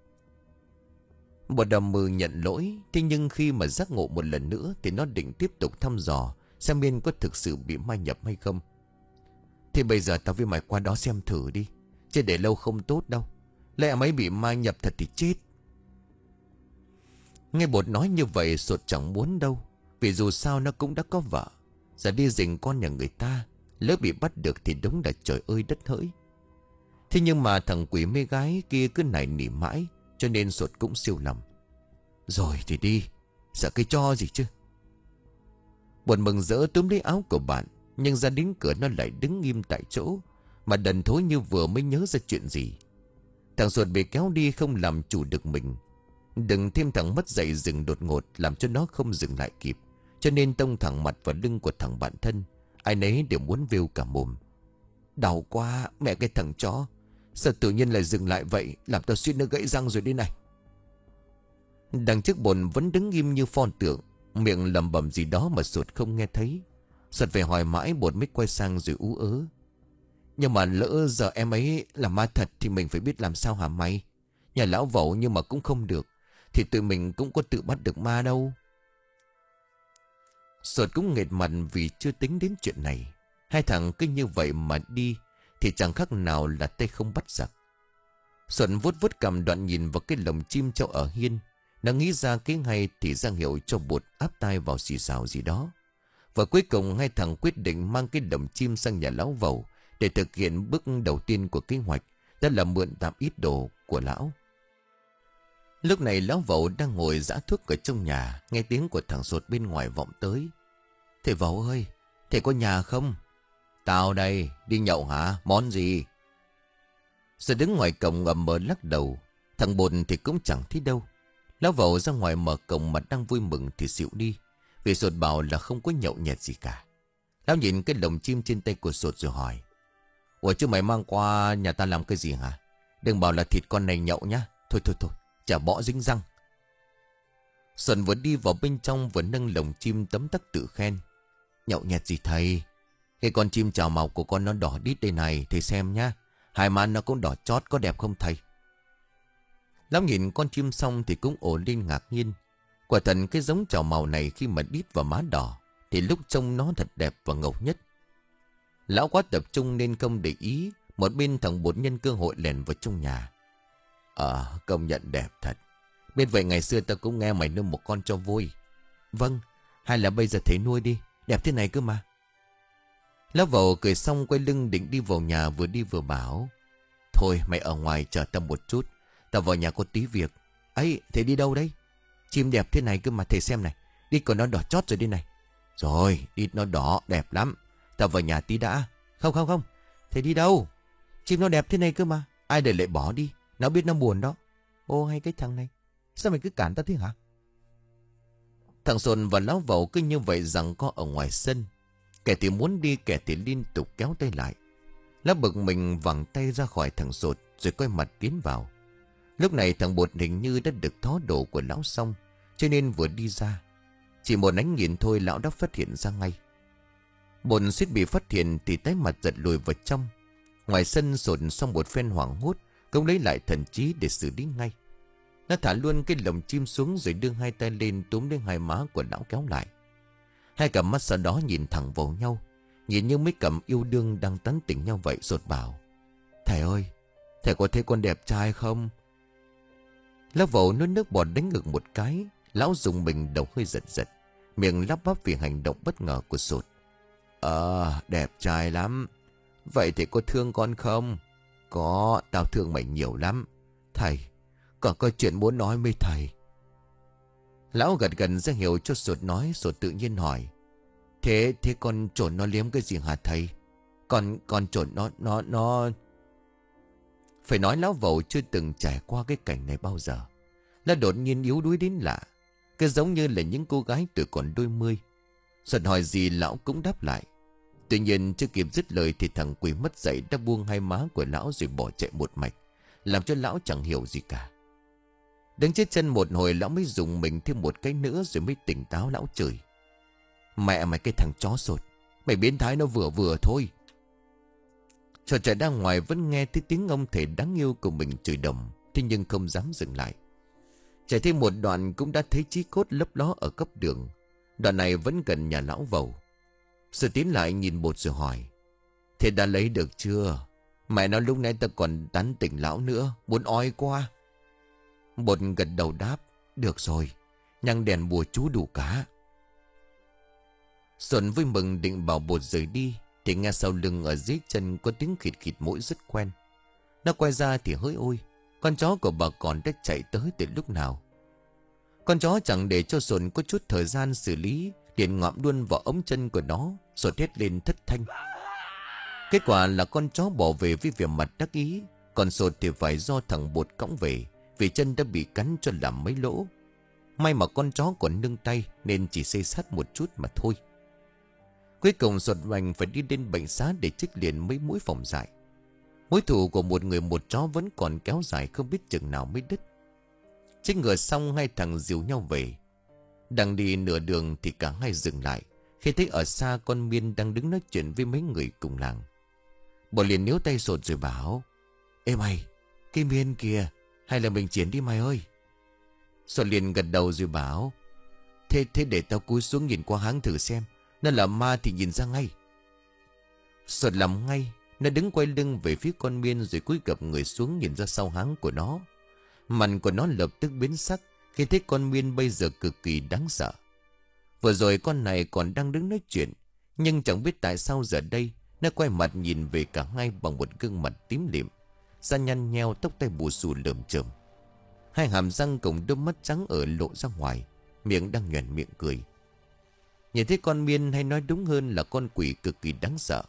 Speaker 1: Bột đầm mừ nhận lỗi. Thế nhưng khi mà giác ngộ một lần nữa thì nó định tiếp tục thăm dò xem Miên có thực sự bị ma nhập hay không. Thì bây giờ tao với mày qua đó xem thử đi, chứ để lâu không tốt đâu. Lẽ em ấy bị ma nhập thật thì chết. Nghe bột nói như vậy Sột chẳng muốn đâu. Vì dù sao nó cũng đã có vợ. Giờ đi rình con nhà người ta, lỡ bị bắt được thì đúng là trời ơi đất hỡi. Thế nhưng mà thằng quỷ mê gái kia cứ nài nỉ mãi, cho nên Sột cũng siêu lòng. Rồi thì đi, sợ cái cho gì chứ. Bột mừng rỡ túm lấy áo của bạn, nhưng ra đến cửa nó lại đứng im tại chỗ, mà đần thối như vừa mới nhớ ra chuyện gì. Thằng Sột bị kéo đi không làm chủ được mình. Đừng thêm thằng mất dạy dừng đột ngột làm cho nó không dừng lại kịp, cho nên tông thẳng mặt vào lưng của thằng bạn thân. Ai nấy đều muốn vêu cả mồm. Đau quá, mẹ cái thằng chó, sao tự nhiên lại dừng lại vậy, làm tao suýt nó gãy răng rồi đây này. Đằng trước bồn vẫn đứng im như pho tượng, miệng lẩm bẩm gì đó mà Sột không nghe thấy. Sột phải hỏi mãi bồn mới quay sang rồi ú ớ: Nhưng mà lỡ giờ em ấy là ma thật thì mình phải biết làm sao hả mày? Nhà lão vẩu nhưng mà cũng không được, thì tụi mình cũng có tự bắt được ma đâu. Sột cũng nghệt mặt vì chưa tính đến chuyện này. Hai thằng cứ như vậy mà đi thì chẳng khác nào là tay không bắt giặc. Sột vuốt vuốt cầm đoạn nhìn vào cái lồng chim treo ở hiên. Nó nghĩ ra cái hay thì ra hiệu cho bột áp tai vào xì xào gì đó. Và cuối cùng hai thằng quyết định mang cái lồng chim sang nhà lão vẩu để thực hiện bước đầu tiên của kế hoạch, đó là mượn tạm ít đồ của lão. Lúc này lão vẩu đang ngồi giã thuốc ở trong nhà, nghe tiếng của thằng Sột bên ngoài vọng tới: Thầy vẩu ơi, thầy có nhà không? Tao đây, đi nhậu hả? Món gì? Rồi đứng ngoài cổng ầm mờ lắc đầu. Thằng Bột thì cũng chẳng thấy đâu. Lão Vẩu ra ngoài mở cổng mặt đang vui mừng thì xỉu đi. Vì Sột bảo là không có nhậu nhẹt gì cả. Lão nhìn cái lồng chim trên tay của Sột rồi hỏi. Ủa chứ mày mang qua nhà ta làm cái gì hả? Đừng bảo là thịt con này nhậu nhá. Thôi thôi thôi, chả bỏ dính răng. Sột vừa đi vào bên trong vừa nâng lồng chim tấm tắc tự khen. Nhậu nhẹt gì thầy? Cái con chim chào màu của con nó đỏ đít đây này, thầy xem nhá. Hai má nó cũng đỏ chót, có đẹp không thầy? Lão nhìn con chim xong thì cũng ồ lên ngạc nhiên. Quả thật cái giống chào màu này khi mà đít và má đỏ thì lúc trông nó thật đẹp và ngầu nhất. Lão quá tập trung nên không để ý. Một bên thằng Bột nhân cơ hội lèn vào trong nhà. Ờ, công nhận đẹp thật. Biết vậy ngày xưa ta cũng nghe mày nuôi một con cho vui. Vâng, hay là bây giờ thầy nuôi đi, đẹp thế này cơ mà. Lão Vẩu cười xong quay lưng định đi vào nhà, vừa đi vừa bảo. Thôi mày ở ngoài chờ tao một chút, tao vào nhà có tí việc. Ấy, thầy đi đâu đấy? Chim đẹp thế này cơ mà thầy xem này. Đi còn nó đỏ chót rồi đây này. Rồi, đi nó đỏ, đẹp lắm. Tao vào nhà tí đã. Không không không, thầy đi đâu? Chim nó đẹp thế này cơ mà, ai để lại bỏ đi. Nó biết nó buồn đó. Ô hay cái thằng này, sao mày cứ cản tao thế hả? Thằng Sồn và Lão Vẩu cứ như vậy rằng có ở ngoài sân. Kẻ thì muốn đi, kẻ thì liên tục kéo tay lại. Lão bực mình vẳng tay ra khỏi thằng Sột rồi quay mặt tiến vào. Lúc này thằng Bột hình như đã được thó đồ của lão xong, cho nên vừa đi ra. Chỉ một ánh nhìn thôi lão đã phát hiện ra ngay. Bột suýt bị phát hiện thì tái mặt giật lùi vào trong. Ngoài sân Sột xong một phen hoảng hốt, cũng lấy lại thần trí để xử lý ngay. Nó thả luôn cái lồng chim xuống rồi đưa hai tay lên túm lên hai má của lão kéo lại. Hai cặp mắt sau đó nhìn thẳng vào nhau, nhìn như mấy cặp yêu đương đang tán tỉnh nhau vậy. Sột bảo. Thầy ơi, thầy có thấy con đẹp trai không? Lão Vẩu nuốt nước bọt đánh ngực một cái. Lão dùng mình đầu hơi giật giật, miệng lắp bắp vì hành động bất ngờ của Sột. Ờ, đẹp trai lắm. Vậy thì có thương con không? Có, tao thương mày nhiều lắm. Thầy, còn có chuyện muốn nói với thầy. Lão gật gần ra hiệu cho Sột nói. Sột tự nhiên hỏi. Thế, thế con trộn nó liếm cái gì hả thầy? Con, con trộn nó, nó, nó... Phải nói Lão Vẩu chưa từng trải qua cái cảnh này bao giờ. Nó đột nhiên yếu đuối đến lạ. Cứ giống như là những cô gái tuổi còn đôi mươi. Sột hỏi gì lão cũng đáp lại. Tuy nhiên chưa kịp dứt lời thì thằng quỷ mất dạy đã buông hai má của lão rồi bỏ chạy một mạch, làm cho lão chẳng hiểu gì cả. Đứng chết chân một hồi lão mới dùng mình thêm một cái nữa rồi mới tỉnh táo. Lão chửi. Mẹ mày cái thằng chó Sột, mày biến thái nó vừa vừa thôi. Trò chạy ra ngoài vẫn nghe thấy tiếng ông thầy đáng yêu của mình chửi đồng, thế nhưng không dám dừng lại. Chạy thêm một đoạn cũng đã thấy chí cốt lấp ló ở cấp đường. Đoạn này vẫn gần nhà Lão Vẩu. Sự tiến lại nhìn Bột rồi hỏi. Thế đã lấy được chưa? Mẹ nói lúc nãy ta còn tán tỉnh lão nữa, muốn ói quá. Bột gật đầu đáp. Được rồi, nhang đèn bùa chú đủ cả. Xuân vui mừng định bảo Bột rời đi thì nghe sau lưng ở dưới chân có tiếng khịt khịt mũi rất quen. Nó quay ra thì hỡi ôi, con chó của bà còn đã chạy tới từ lúc nào. Con chó chẳng để cho Xuân có chút thời gian xử lý, liền ngõm luôn vào ống chân của nó, rồi hét lên thất thanh. Kết quả là con chó bỏ về với vẻ mặt đắc ý, còn Sột thì phải do thằng Bột cõng về vì chân đã bị cắn cho làm mấy lỗ. May mà con chó còn nương tay nên chỉ xây sát một chút mà thôi. Cuối cùng Sột vành phải đi đến bệnh xá để chích liền mấy mũi phòng dại. Mối thù của một người một chó vẫn còn kéo dài không biết chừng nào mới đứt. Chích ngừa xong hai thằng dìu nhau về. Đang đi nửa đường thì cả hai dừng lại khi thấy ở xa con Miên đang đứng nói chuyện với mấy người cùng làng. Bọn liền níu tay Sột rồi bảo. Ê mày, cái Miên kìa, hay là mình chuyển đi mày ơi? Sột liền gật đầu rồi bảo. Thế thế để tao cúi xuống nhìn qua háng thử xem, nó là ma thì nhìn ra ngay. Sột làm ngay. Nó đứng quay lưng về phía con Miên rồi cúi gập người xuống nhìn ra sau háng của nó. Mặt của nó lập tức biến sắc khi thấy con Miên bây giờ cực kỳ đáng sợ. Vừa rồi con này còn đang đứng nói chuyện, nhưng chẳng biết tại sao giờ đây nó quay mặt nhìn về cả hai bằng một gương mặt tím lịm, da nhăn nheo, tóc tai bù xù lởm chởm. Hai hàm răng cùng đôi mắt trắng ở lộ ra ngoài, miệng đang nhoẻn miệng cười. Nhìn thấy con Miên, hay nói đúng hơn là con quỷ cực kỳ đáng sợ,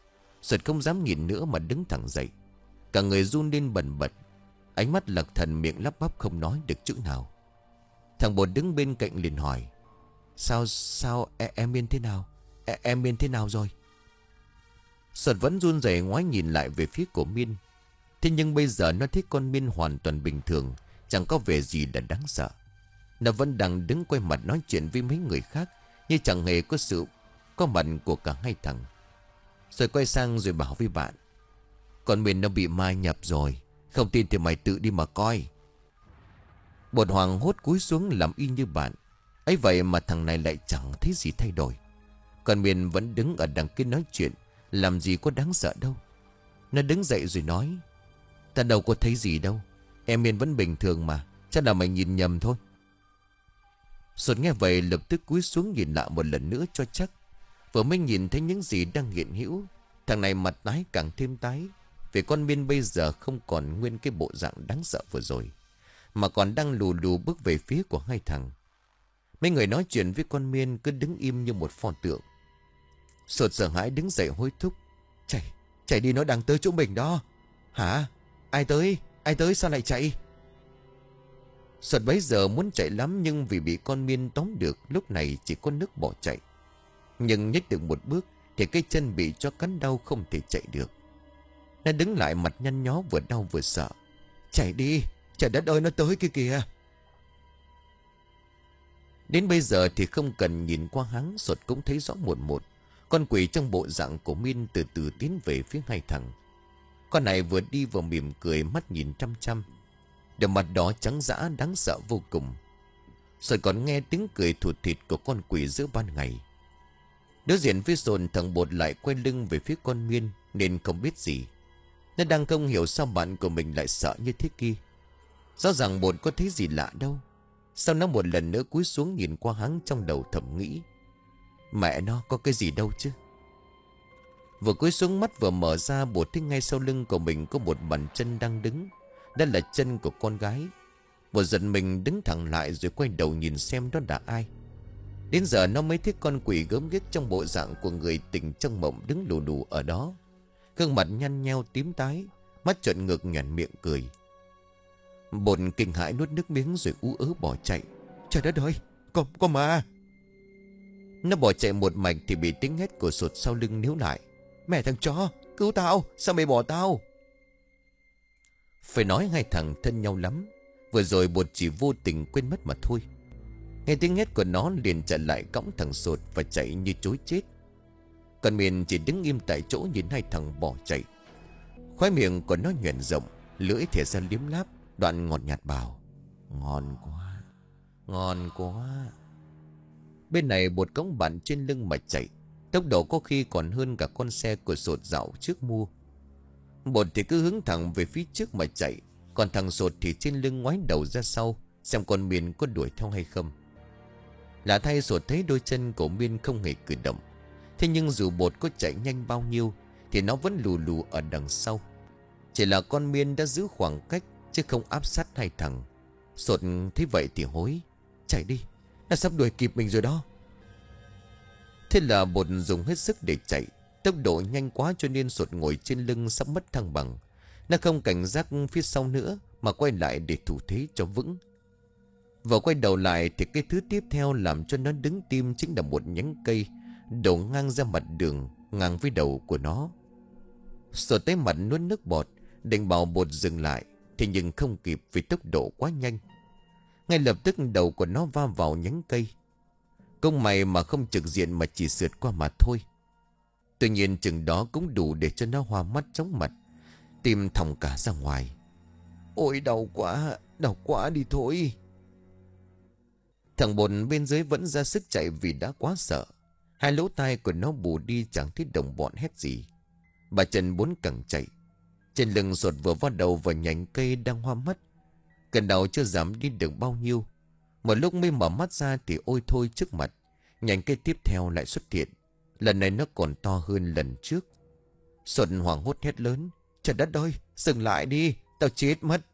Speaker 1: Sột không dám nhìn nữa mà đứng thẳng dậy. Cả người run lên bần bật. Ánh mắt Lạc Thần miệng lắp bắp không nói được chữ nào. Thằng Bột đứng bên cạnh liền hỏi: Sao sao em, em Miên thế nào? Em, em Miên thế nào rồi? Sột vẫn run rẩy ngoái nhìn lại về phía của Miên. Thế nhưng bây giờ nó thấy con Miên hoàn toàn bình thường, chẳng có vẻ gì là đáng sợ. Nó vẫn đang đứng quay mặt nói chuyện với mấy người khác, như chẳng hề có sự có mặt của cả hai thằng. Rồi quay sang rồi bảo với bạn: Con Miên nó bị ma nhập rồi, không tin thì mày tự đi mà coi. Bột hoàng hốt cúi xuống làm y như bạn. Ấy vậy mà thằng này lại chẳng thấy gì thay đổi. Còn Miên vẫn đứng ở đằng kia nói chuyện, làm gì có đáng sợ đâu. Nó đứng dậy rồi nói: Ta đâu có thấy gì đâu, em Miên vẫn bình thường mà, chắc là mày nhìn nhầm thôi. Sột nghe vậy lập tức cúi xuống nhìn lại một lần nữa cho chắc. Vừa mới nhìn thấy những gì đang hiện hữu, thằng này mặt tái càng thêm tái. Vì con Miên bây giờ không còn nguyên cái bộ dạng đáng sợ vừa rồi, mà còn đang lù lù bước về phía của hai thằng. Mấy người nói chuyện với con Miên cứ đứng im như một pho tượng. Sột sợ hãi đứng dậy hối thúc: Chạy, chạy đi, nó đang tới chỗ mình đó. Hả? Ai tới? Ai tới sao lại chạy? Sột bấy giờ muốn chạy lắm, nhưng vì bị con Miên tóm được, lúc này chỉ có nước bỏ chạy. Nhưng nhích được một bước thì cái chân bị cho cắn đau, không thể chạy được. Nó đứng lại mặt nhăn nhó, vừa đau vừa sợ. Chạy đi, trời đất ơi, nó tới kia kìa. Đến bây giờ thì không cần nhìn qua hắn, Sột cũng thấy rõ một một. Con quỷ trong bộ dạng của Miên từ từ tiến về phía hai thằng. Con này vừa đi vừa mỉm cười, mắt nhìn chăm chăm. Đôi mặt đó trắng dã đáng sợ vô cùng. Sột còn nghe tiếng cười thụt thịt của con quỷ giữa ban ngày. Đối diện với Sột, thằng Bột lại quay lưng về phía con Miên nên không biết gì. Nó đang không hiểu sao bạn của mình lại sợ như thế kia. Rõ ràng Bột có thấy gì lạ đâu. Sao nó một lần nữa cúi xuống nhìn qua hắn, trong đầu thầm nghĩ: Mẹ nó, có cái gì đâu chứ. Vừa cúi xuống, mắt vừa mở ra, Bột thấy ngay sau lưng của mình có một bàn chân đang đứng. Đó là chân của con gái. Bột giật mình đứng thẳng lại rồi quay đầu nhìn xem đó là ai. Đến giờ nó mới thấy con quỷ gớm ghiếc trong bộ dạng của người tỉnh trong mộng đứng lù lù ở đó. Gương mặt nhăn nheo tím tái, mắt trợn ngược nhoẻn miệng cười. Bột kinh hãi nuốt nước miếng rồi ú ớ bỏ chạy. Trời đất ơi, có, có ma. Nó bỏ chạy một mạch thì bị tiếng hét của Sột sau lưng níu lại. Mẹ thằng chó, cứu tao, sao mày bỏ tao? Phải nói hai thằng thân nhau lắm. Vừa rồi Bột chỉ vô tình quên mất mà thôi. Nghe tiếng hét của nó liền chạy lại cõng thằng Sột và chạy như chối chết. Còn Miên chỉ đứng im tại chỗ nhìn hai thằng bỏ chạy. Khóe miệng của nó nhoẻn rộng, lưỡi thìa ra liếm láp, đoạn ngọt nhạt bảo: Ngon quá, ngon quá. Bên này Bột cõng bạn trên lưng mà chạy. Tốc độ có khi còn hơn cả con xe của Sột dạo trước mua. Bột thì cứ hướng thẳng về phía trước mà chạy. Còn thằng Sột thì trên lưng ngoái đầu ra sau, xem con Miên có đuổi theo hay không. Lạ thay, Sột thấy đôi chân của Miên không hề cử động. Thế nhưng dù Bột có chạy nhanh bao nhiêu thì nó vẫn lù lù ở đằng sau. Chỉ là con Miên đã giữ khoảng cách, chứ không áp sát hai thằng. Sột thấy vậy thì hối: Chạy đi, nó sắp đuổi kịp mình rồi đó. Thế là Bột dùng hết sức để chạy. Tốc độ nhanh quá cho nên Sột ngồi trên lưng sắp mất thăng bằng. Nó không cảnh giác phía sau nữa mà quay lại để thủ thế cho vững. Vừa quay đầu lại thì cái thứ tiếp theo làm cho nó đứng tim chính là một nhánh cây đổ ngang ra mặt đường, ngang với đầu của nó. Sột tới mặt nuốt nước bọt, định bảo Bột dừng lại, thì nhưng không kịp vì tốc độ quá nhanh. Ngay lập tức đầu của nó va vào nhánh cây. Công mày mà không trực diện mà chỉ sượt qua mà thôi. Tuy nhiên chừng đó cũng đủ để cho nó hoa mắt chóng mặt, tim thòng cả ra ngoài. Ôi đau quá, đau quá đi thôi. Thằng Bột bên dưới vẫn ra sức chạy vì đã quá sợ. Hai lỗ tai của nó bù đi, chẳng thấy đồng bọn hét gì. Bà Trần bốn cẳng chạy. Trên lưng Sột vừa vào đầu vào nhánh cây đang hoa mắt. Cơn đau chưa giảm đi được bao nhiêu. Một lúc mới mở mắt ra thì ôi thôi, trước mặt nhánh cây tiếp theo lại xuất hiện. Lần này nó còn to hơn lần trước. Sột hoảng hốt hét lớn: Trời đất ơi, dừng lại đi, tao chết mất.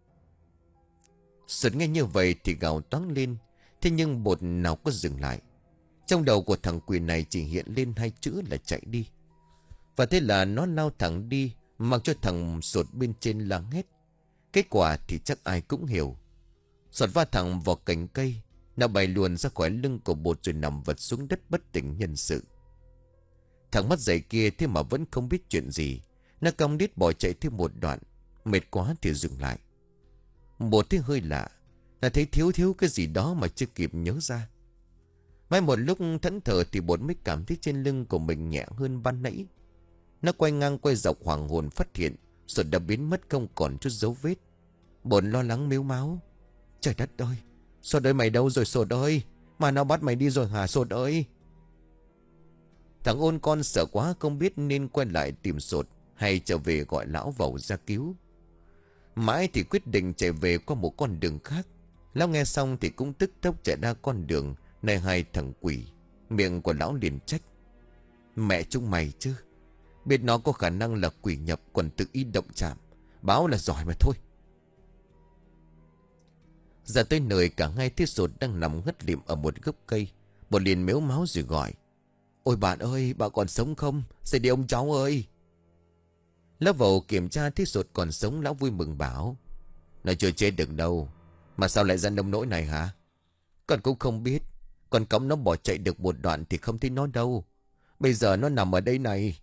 Speaker 1: Sột nghe như vậy thì gào toáng lên. Thế nhưng Bột nào có dừng lại. Trong đầu của thằng quỷ này chỉ hiện lên hai chữ là chạy đi. Và thế là nó lao thẳng đi, mặc cho thằng Sột bên trên la hét. Kết quả thì chắc ai cũng hiểu. Sột va thẳng vào cành cây, nó bay luồn ra khỏi lưng của Bột rồi nằm vật xuống đất bất tỉnh nhân sự. Thằng mắt dày kia thế mà vẫn không biết chuyện gì. Nó cong đít bỏ chạy thêm một đoạn, mệt quá thì dừng lại. Bột thấy hơi lạ, là thấy thiếu thiếu cái gì đó mà chưa kịp nhớ ra. Mai một lúc thẫn thờ thì Bột mới cảm thấy trên lưng của mình nhẹ hơn ban nãy. Nó quay ngang quay dọc hoàng hồn phát hiện Sột đã biến mất không còn chút dấu vết. Bột lo lắng mếu máu. Trời đất ơi, Sột ơi mày đâu rồi Sột ơi? Mà nó bắt mày đi rồi hả Sột ơi? Thằng ôn con sợ quá không biết nên quay lại tìm Sột hay trở về gọi lão vào ra cứu. Mãi thì quyết định chạy về qua một con đường khác. Lão nghe xong thì cũng tức tốc chạy ra con đường này. Hai thằng quỷ. Miệng của lão liền trách: mẹ chúng mày chứ, biết nó có khả năng là quỷ nhập còn tự ý động chạm, báo là giỏi mà thôi. Ra tới nơi cả hai thấy Sột đang nằm ngất lịm ở một gốc cây. Một liền mếu máu rồi gọi: ôi bạn ơi, bạn còn sống không? Dậy đi ông cháu ơi. Lão vào kiểm tra thấy Sột còn sống. Lão vui mừng bảo: nó chưa chết được đâu. Mà sao lại ra nông nỗi này hả? Con cũng không biết. Con cõng nó bỏ chạy được một đoạn thì không thấy nó đâu. Bây giờ nó nằm ở đây này.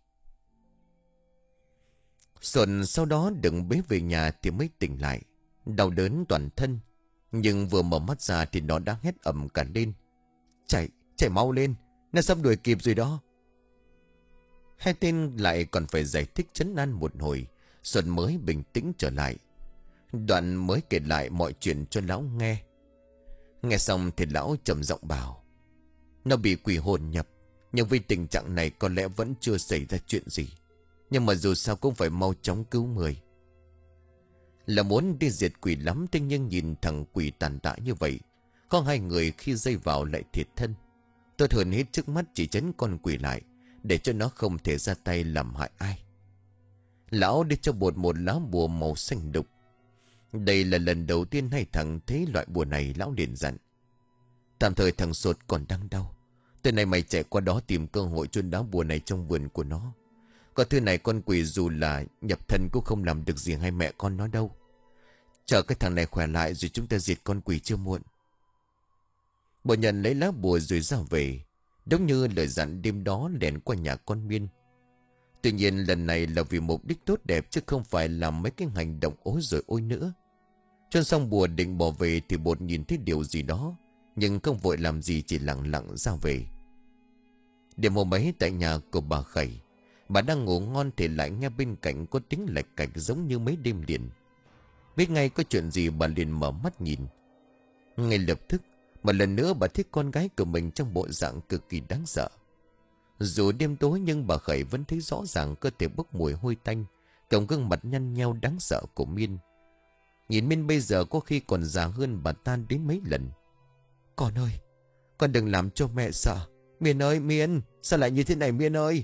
Speaker 1: Sột sau đó đừng bế về nhà thì mới tỉnh lại, đau đớn toàn thân. Nhưng vừa mở mắt ra thì nó đã hét ầm cả lên: Chạy, chạy mau lên, nó sắp đuổi kịp rồi đó. Hai tên lại còn phải giải thích trấn an một hồi. Sột mới bình tĩnh trở lại. Đoạn mới kể lại mọi chuyện cho lão nghe. Nghe xong thì lão trầm giọng bảo: nó bị quỷ hồn nhập, nhưng vì tình trạng này có lẽ vẫn chưa xảy ra chuyện gì. Nhưng mà dù sao cũng phải mau chóng cứu người. Là muốn đi diệt quỷ lắm, thế nhưng nhìn thằng quỷ tàn tạ như vậy, có hai người khi dây vào lại thiệt thân. Tốt hơn hết trước mắt chỉ trấn con quỷ lại, để cho nó không thể ra tay làm hại ai. Lão đi cho Bột một lá bùa màu xanh đục. Đây là lần đầu tiên hai thằng thấy loại bùa này. Lão liền dặn: tạm thời thằng Sột còn đang đau, từ này mày chạy qua đó tìm cơ hội chôn đá bùa này trong vườn của nó. Có thứ này con quỷ dù là nhập thân cũng không làm được gì hai mẹ con nó đâu. Chờ cái thằng này khỏe lại rồi chúng ta diệt con quỷ chưa muộn. Bột nhận lấy lá bùa rồi ra về, đúng như lời dặn đêm đó lẻn qua nhà con Miên. Tuy nhiên lần này là vì mục đích tốt đẹp, chứ không phải làm mấy cái hành động ối rồi ôi nữa. Chôn xong bùa định bỏ về thì Bột nhìn thấy điều gì đó, nhưng không vội làm gì, chỉ lặng lặng ra về. Đêm hôm ấy tại nhà của bà Khẩy, bà đang ngủ ngon thì lại nghe bên cạnh có tiếng lạch cạch giống như mấy đêm liền. Biết ngay có chuyện gì, bà liền mở mắt nhìn. Ngay lập tức một lần nữa bà thấy con gái của mình trong bộ dạng cực kỳ đáng sợ. Dù đêm tối nhưng bà Khẩy vẫn thấy rõ ràng cơ thể bốc mùi hôi tanh, cộng gương mặt nhăn nheo đáng sợ của Miên. Nhìn Miên bây giờ có khi còn già hơn bà ta đến mấy lần. Con ơi, con đừng làm cho mẹ sợ. Miên ơi, Miên, sao lại như thế này Miên ơi?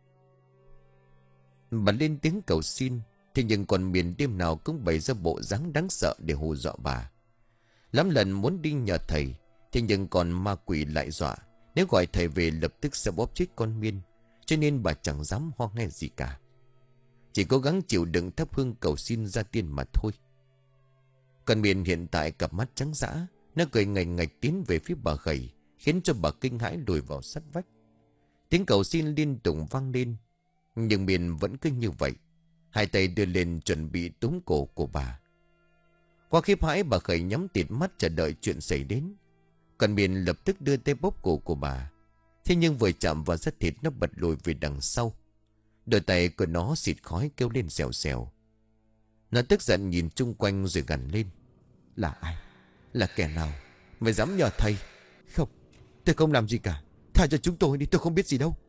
Speaker 1: Bà lên tiếng cầu xin, thế nhưng còn Miên đêm nào cũng bày ra bộ dáng đáng sợ để hù dọa bà. Lắm lần muốn đi nhờ thầy, thế nhưng còn ma quỷ lại dọa nếu gọi thầy về lập tức sẽ bóp chết con Miên, cho nên bà chẳng dám ho nghe gì cả. Chỉ cố gắng chịu đựng thắp hương cầu xin ra tiên mà thôi. Con Miên hiện tại cặp mắt trắng dã, nó cười ngành ngạch tiến về phía bà Khẩy, khiến cho bà kinh hãi lùi vào sát vách. Tiếng cầu xin liên tục vang lên, nhưng Miên vẫn cứ như vậy, hai tay đưa lên chuẩn bị túm cổ của bà. Qua khiếp hãi, bà Khẩy nhắm tịt mắt chờ đợi chuyện xảy đến. Còn Miên lập tức đưa tay bóp cổ của bà. Thế nhưng vừa chạm vào da thịt, nó bật lùi về đằng sau. Đôi tay của nó xịt khói kêu lên xèo xèo. Nó tức giận nhìn chung quanh rồi gằn lên: Là ai? Là kẻ nào? Mày dám nhờ thầy? Không, tôi không làm gì cả. Tha cho chúng tôi đi, tôi không biết gì đâu.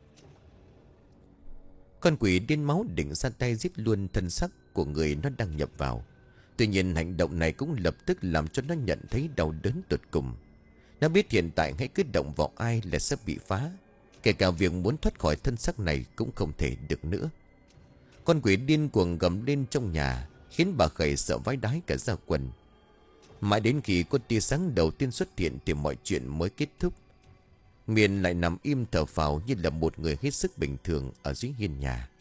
Speaker 1: Con quỷ điên máu định ra tay giết luôn thân xác của người nó đang nhập vào. Tuy nhiên hành động này cũng lập tức làm cho nó nhận thấy đau đớn tột cùng. Nó biết hiện tại hãy cứ động vào ai là sẽ bị phá. Kể cả việc muốn thoát khỏi thân xác này cũng không thể được nữa. Con quỷ điên cuồng gầm lên trong nhà, khiến bà Khẩy sợ vái đái cả da quần. Mãi đến khi có tia sáng đầu tiên xuất hiện thì mọi chuyện mới kết thúc. Miên lại nằm im thở phào như là một người hết sức bình thường ở dưới hiên nhà.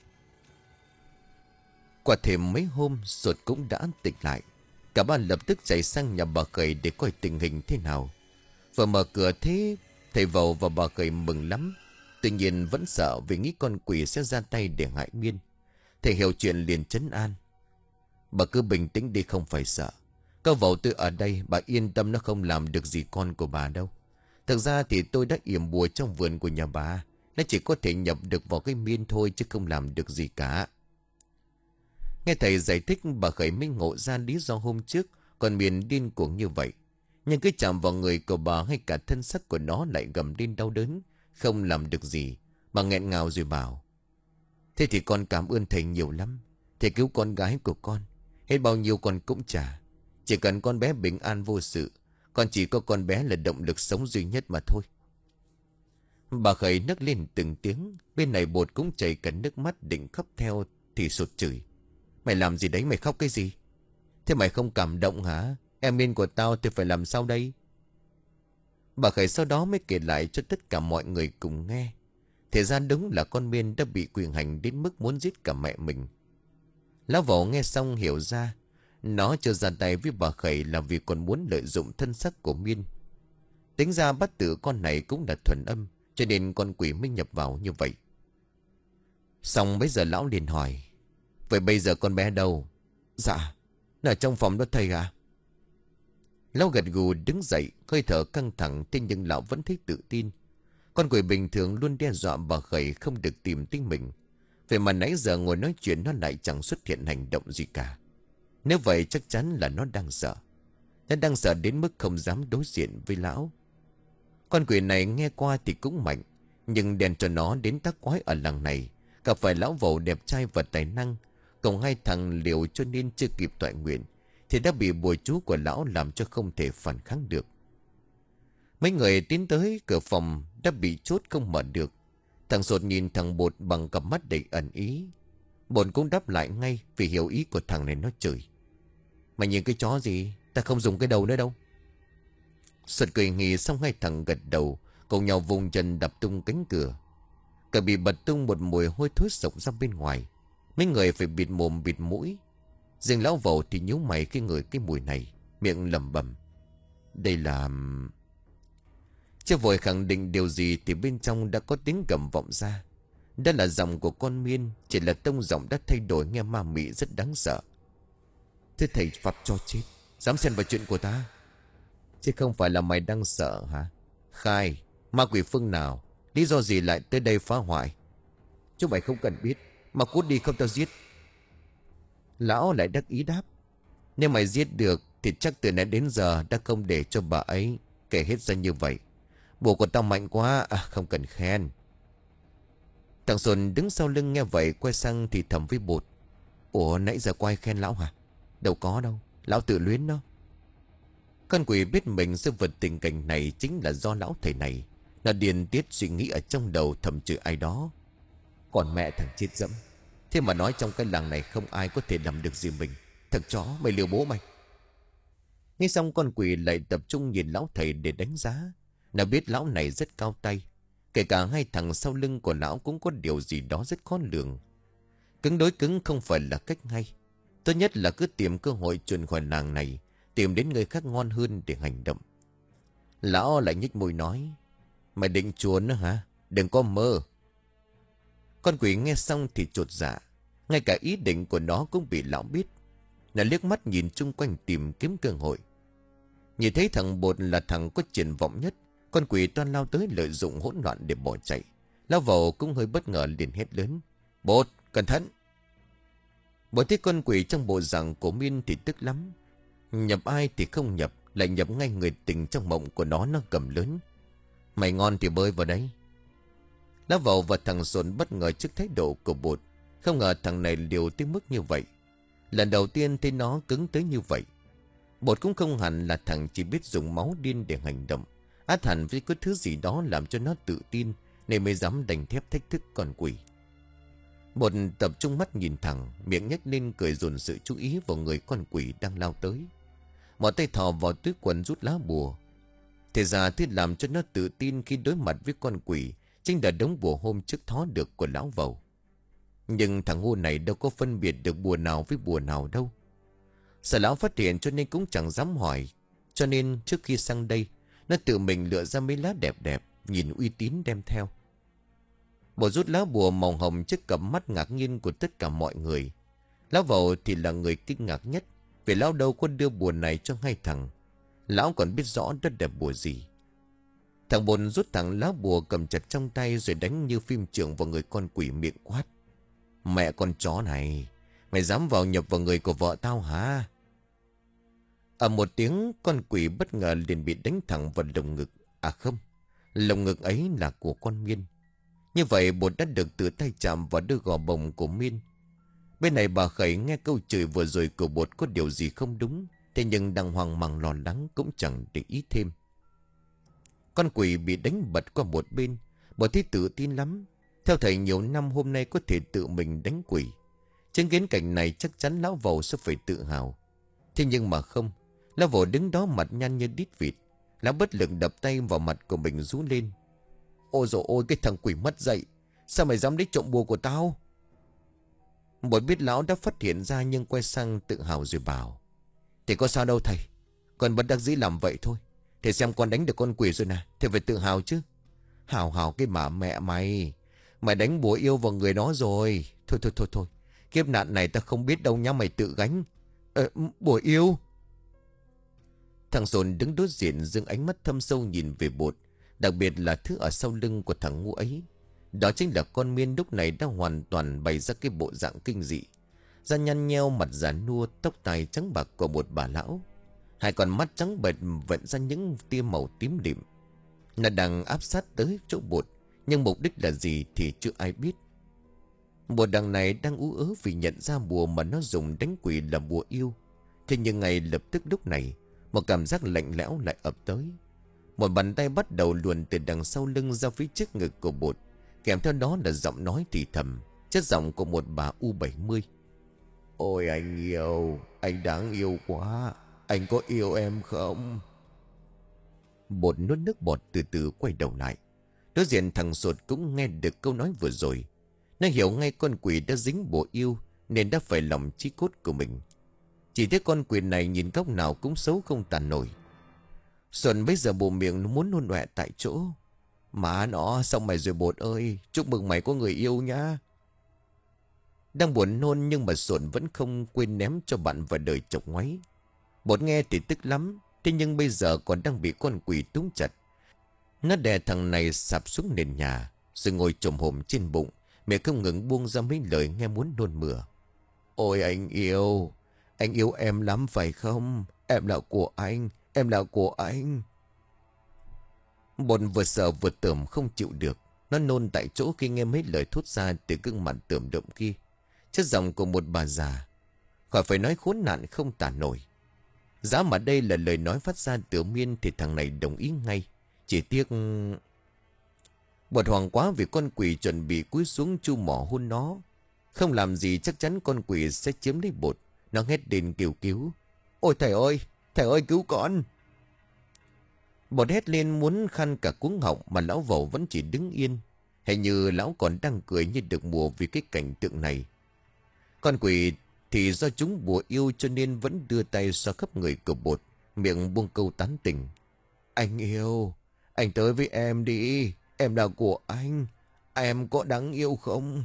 Speaker 1: Qua thêm mấy hôm Ruột cũng đã tỉnh lại. Cả ba lập tức chạy sang nhà bà Khởi để coi tình hình thế nào. Vừa mở cửa thế thầy Vầu và bà Khởi mừng lắm. Tuy nhiên vẫn sợ vì nghĩ con quỷ sẽ ra tay để hại Miên. Thầy hiểu chuyện liền trấn an. Bà cứ bình tĩnh đi, không phải sợ. Có Vầu tôi ở đây, bà yên tâm nó không làm được gì con của bà đâu. Thực ra thì tôi đã yểm bùa trong vườn của nhà bà. Nó chỉ có thể nhập được vào cái Miên thôi chứ không làm được gì cả. Nghe thầy giải thích, bà Khởi mới ngộ ra lý do hôm trước con Miên điên cuồng như vậy. Nhưng cứ chạm vào người của bà hay cả thân xác của nó lại gầm lên đau đớn, không làm được gì. Bà nghẹn ngào rồi bảo: Thế thì con cảm ơn thầy nhiều lắm. Thầy cứu con gái của con, hết bao nhiêu con cũng trả. Chỉ cần con bé bình an vô sự, con chỉ có con bé là động lực sống duy nhất mà thôi. Bà Khởi nấc lên từng tiếng. Bên này Bột cũng chảy cả nước mắt định khóc theo thì sụt chửi: Mày làm gì đấy, mày khóc cái gì? Thế mày không cảm động hả? Em Miên của tao thì phải làm sao đây? Bà Khởi sau đó mới kể lại cho tất cả mọi người cùng nghe. Thì ra đúng là con Miên đã bị quyền hành đến mức muốn giết cả mẹ mình. Lão Vẩu nghe xong hiểu ra. Nó chưa ra tay với bà Khởi là vì còn muốn lợi dụng thân xác của Miên. Tính ra bắt tử con này cũng là thuần âm, cho nên con quỷ mới nhập vào như vậy. Xong bây giờ lão liền hỏi: Vậy bây giờ con bé đâu? Dạ, nó ở trong phòng đó thầy à? Lão gật gù đứng dậy, hơi thở căng thẳng, thế nhưng lão vẫn thấy tự tin. Con quỷ bình thường luôn đe dọa bà Khởi không được tìm tính mình. Vậy mà nãy giờ ngồi nói chuyện nó lại chẳng xuất hiện hành động gì cả. Nếu vậy chắc chắn là nó đang sợ. Nó đang sợ đến mức không dám đối diện với lão. Con quỷ này nghe qua thì cũng mạnh, nhưng đèn cho nó đến tác quái ở làng này. Gặp phải lão Vẩu đẹp trai và tài năng, cộng hai thằng liều cho nên chưa kịp toại nguyện thì đã bị bùa chú của lão làm cho không thể phản kháng được. Mấy người tiến tới cửa phòng đã bị chốt không mở được. Thằng Sột nhìn thằng Bột bằng cặp mắt đầy ẩn ý. Bột cũng đáp lại ngay vì hiểu ý của thằng này. Nó chửi: Mày nhìn cái chó gì? Ta không dùng cái đầu nữa đâu. Sột cười nghỉ xong hai thằng gật đầu, cùng nhau vùng chân đập tung cánh cửa. Cả bị bật tung một mùi hôi thối sộc ra bên ngoài. Mấy người phải bịt mồm bịt mũi. Riêng lão Vẩu thì nhíu mày khi ngửi cái mùi này, miệng lẩm bẩm: Đây là... Chưa vội khẳng định điều gì thì bên trong đã có tiếng gầm vọng ra. Đó là giọng của con Miên, chỉ là tông giọng đã thay đổi nghe ma mị rất đáng sợ. Thế thầy phạt cho chết, dám xen vào chuyện của ta? Chứ không phải là mày đang sợ hả? Khai, ma quỷ phương nào, lý do gì lại tới đây phá hoại? Chúng mày không cần biết, mà cút đi không tao giết. Lão lại đắc ý đáp: Nếu mày giết được thì chắc từ nãy đến giờ đã không để cho bà ấy kể hết ra như vậy. Bùa của tao mạnh quá, à, không cần khen. Thằng Xuân đứng sau lưng nghe vậy quay sang thì thầm với Bột: Ủa nãy giờ quay khen lão hả? Đâu có đâu, lão tự luyến đó. Con quỷ biết mình sẽ vượt tình cảnh này chính là do lão thầy này. Nó điên tiết suy nghĩ ở trong đầu thầm chửi ai đó. Còn mẹ thằng chết dẫm, thế mà nói trong cái làng này không ai có thể làm được gì mình. Thằng chó, mày liều bố mày. Nghe xong con quỷ lại tập trung nhìn lão thầy để đánh giá. Nó biết lão này rất cao tay. Kể cả hai thằng sau lưng của lão cũng có điều gì đó rất khó lường. Cứng đối cứng không phải là cách hay. Tốt nhất là cứ tìm cơ hội chuyển khỏi làng này, tìm đến người khác ngon hơn để hành động. Lão lại nhếch môi nói: Mày định chuồn nữa hả? Đừng có mơ. Con quỷ nghe xong thì chột dạ. Ngay cả ý định của nó cũng bị lão biết. Nó liếc mắt nhìn chung quanh tìm kiếm cơ hội. Nhìn thấy thằng Bột là thằng có triển vọng nhất, con quỷ toan lao tới lợi dụng hỗn loạn để bỏ chạy. Lao vào cũng hơi bất ngờ liền hét lớn: Bột, cẩn thận! Bột thấy con quỷ trong bộ dạng của Miên thì tức lắm. Nhập ai thì không nhập, lại nhập ngay người tình trong mộng của nó. Nó cầm lớn: Mày ngon thì bơi vào đấy. Lao vào và thằng Xuân bất ngờ trước thái độ của Bột. Không ngờ thằng này liều tới mức như vậy. Lần đầu tiên thấy nó cứng tới như vậy. Bột cũng không hẳn là thằng chỉ biết dùng máu điên để hành động. Át hẳn với có thứ gì đó làm cho nó tự tin, nên mới dám đành thép thách thức con quỷ. Bột tập trung mắt nhìn thẳng, miệng nhếch lên cười dồn sự chú ý vào người con quỷ đang lao tới. Một tay thò vào túi quần rút lá bùa. Thế ra thứ làm cho nó tự tin khi đối mặt với con quỷ chính là đống bùa hôm trước thó được của lão Vầu. Nhưng thằng ngu này đâu có phân biệt được bùa nào với bùa nào đâu. Sợ lão phát hiện cho nên cũng chẳng dám hỏi. Cho nên trước khi sang đây, nó tự mình lựa ra mấy lá đẹp đẹp, nhìn uy tín đem theo. Bộ rút lá bùa màu hồng trước cặp mắt ngạc nhiên của tất cả mọi người. Lão Vầu thì là người kinh ngạc nhất, vì lão đâu có đưa bùa này cho hai thằng. Lão còn biết rõ đất đẹp bùa gì. Thằng Bồn rút thẳng lá bùa cầm chặt trong tay rồi đánh như phim trường vào người con quỷ, miệng quát: Mẹ con chó này, mày dám vào nhập vào người của vợ tao hả? Ở một tiếng, con quỷ bất ngờ liền bị đánh thẳng vào lồng ngực. À không, lồng ngực ấy là của con Miên. Như vậy Bột đã được tự tay chạm vào đôi gò bồng của Miên. Bên này bà Khẩy nghe câu chửi vừa rồi của Bột có điều gì không đúng, thế nhưng đang hoang mang lo lắng cũng chẳng để ý thêm. Con quỷ bị đánh bật qua một bên. Bột thấy tự tin lắm. Theo thầy nhiều năm hôm nay có thể tự mình đánh quỷ. Chứng kiến cảnh này chắc chắn lão Vầu sẽ phải tự hào. Thế nhưng mà không. Lão Vầu đứng đó mặt nhăn như đít vịt. Lão bất lực đập tay vào mặt của mình rú lên: Ôi dồi ôi, cái thằng quỷ mất dậy, sao mày dám lấy trộm bùa của tao? Bột biết lão đã phát hiện ra nhưng quay sang tự hào rồi bảo: Thì có sao đâu thầy, con bất đắc dĩ làm vậy thôi. Thầy xem con đánh được con quỷ rồi nè, thầy phải tự hào chứ. Hào hào cái mà mẹ mày, mày đánh bùa yêu vào người nó rồi. Thôi thôi thôi thôi, kiếp nạn này ta không biết đâu nhá, mày tự gánh. Ờ, bùa yêu. Thằng Sồn đứng đối diện dưng ánh mắt thâm sâu nhìn về Bột, đặc biệt là thứ ở sau lưng của thằng ngu ấy. Đó chính là con Miên lúc này đã hoàn toàn bày ra cái bộ dạng kinh dị, da nhăn nheo, mặt già nua, tóc tai trắng bạc của một bà lão. Hai con mắt trắng bệch vận ra những tia màu tím đậm. Nó đang áp sát tới chỗ Bột, nhưng mục đích là gì thì chưa ai biết. Bột đằng này đang ú ớ vì nhận ra bùa mà nó dùng đánh quỷ là bùa yêu. Thế nhưng ngay lập tức lúc này, một cảm giác lạnh lẽo lại ập tới. Một bàn tay bắt đầu luồn từ đằng sau lưng ra phía trước ngực của Bột, kèm theo đó là giọng nói thì thầm, chất giọng của một bà u bảy mươi. Ôi anh yêu, anh đáng yêu quá, anh có yêu em không? Bột nuốt nước bọt từ từ quay đầu lại. Đối diện thằng Sột cũng nghe được câu nói vừa rồi. Nó hiểu ngay con quỷ đã dính bùa yêu nên đã phải lòng chí cốt của mình. Chỉ thấy con quỷ này nhìn góc nào cũng xấu không tàn nổi. Xuân bây giờ bộ miệng nó muốn nôn ọe tại chỗ. Má nó, xong mày rồi Bột ơi, chúc mừng mày có người yêu nhá. Đang buồn nôn nhưng mà Xuân vẫn không quên ném cho bạn vào đời chọc ngoáy. Bột nghe thì tức lắm, thế nhưng bây giờ còn đang bị con quỷ túm chặt. Nó đè thằng này sạp xuống nền nhà, rồi ngồi chồm hổm trên bụng, miệng không ngừng buông ra mấy lời nghe muốn nôn mửa. Ôi anh yêu, anh yêu em lắm phải không? Em là của anh, em là của anh. Bột vừa sợ vừa tởm không chịu được. Nó nôn tại chỗ khi nghe mấy lời thốt ra từ gương mặt tởm đượm kia. Chất giọng của một bà già, khỏi phải nói khốn nạn không tả nổi. Giá mà đây là lời nói phát ra từ Miên thì thằng này đồng ý ngay. Chỉ tiếc... Bột hoảng quá vì con quỷ chuẩn bị cúi xuống chu mỏ hôn nó. Không làm gì chắc chắn con quỷ sẽ chiếm lấy Bột. Nó hét lên kêu cứu. Ôi thầy ơi, thầy ơi cứu con. Bột hét lên muốn khăn cả cuống họng mà lão Vầu vẫn chỉ đứng yên. Hình như lão còn đang cười như được mùa vì cái cảnh tượng này. Con quỷ thì do chúng bùa yêu cho nên vẫn đưa tay xoa khắp người của Bột, miệng buông câu tán tỉnh. Anh yêu, anh tới với em đi, em là của anh, em có đáng yêu không?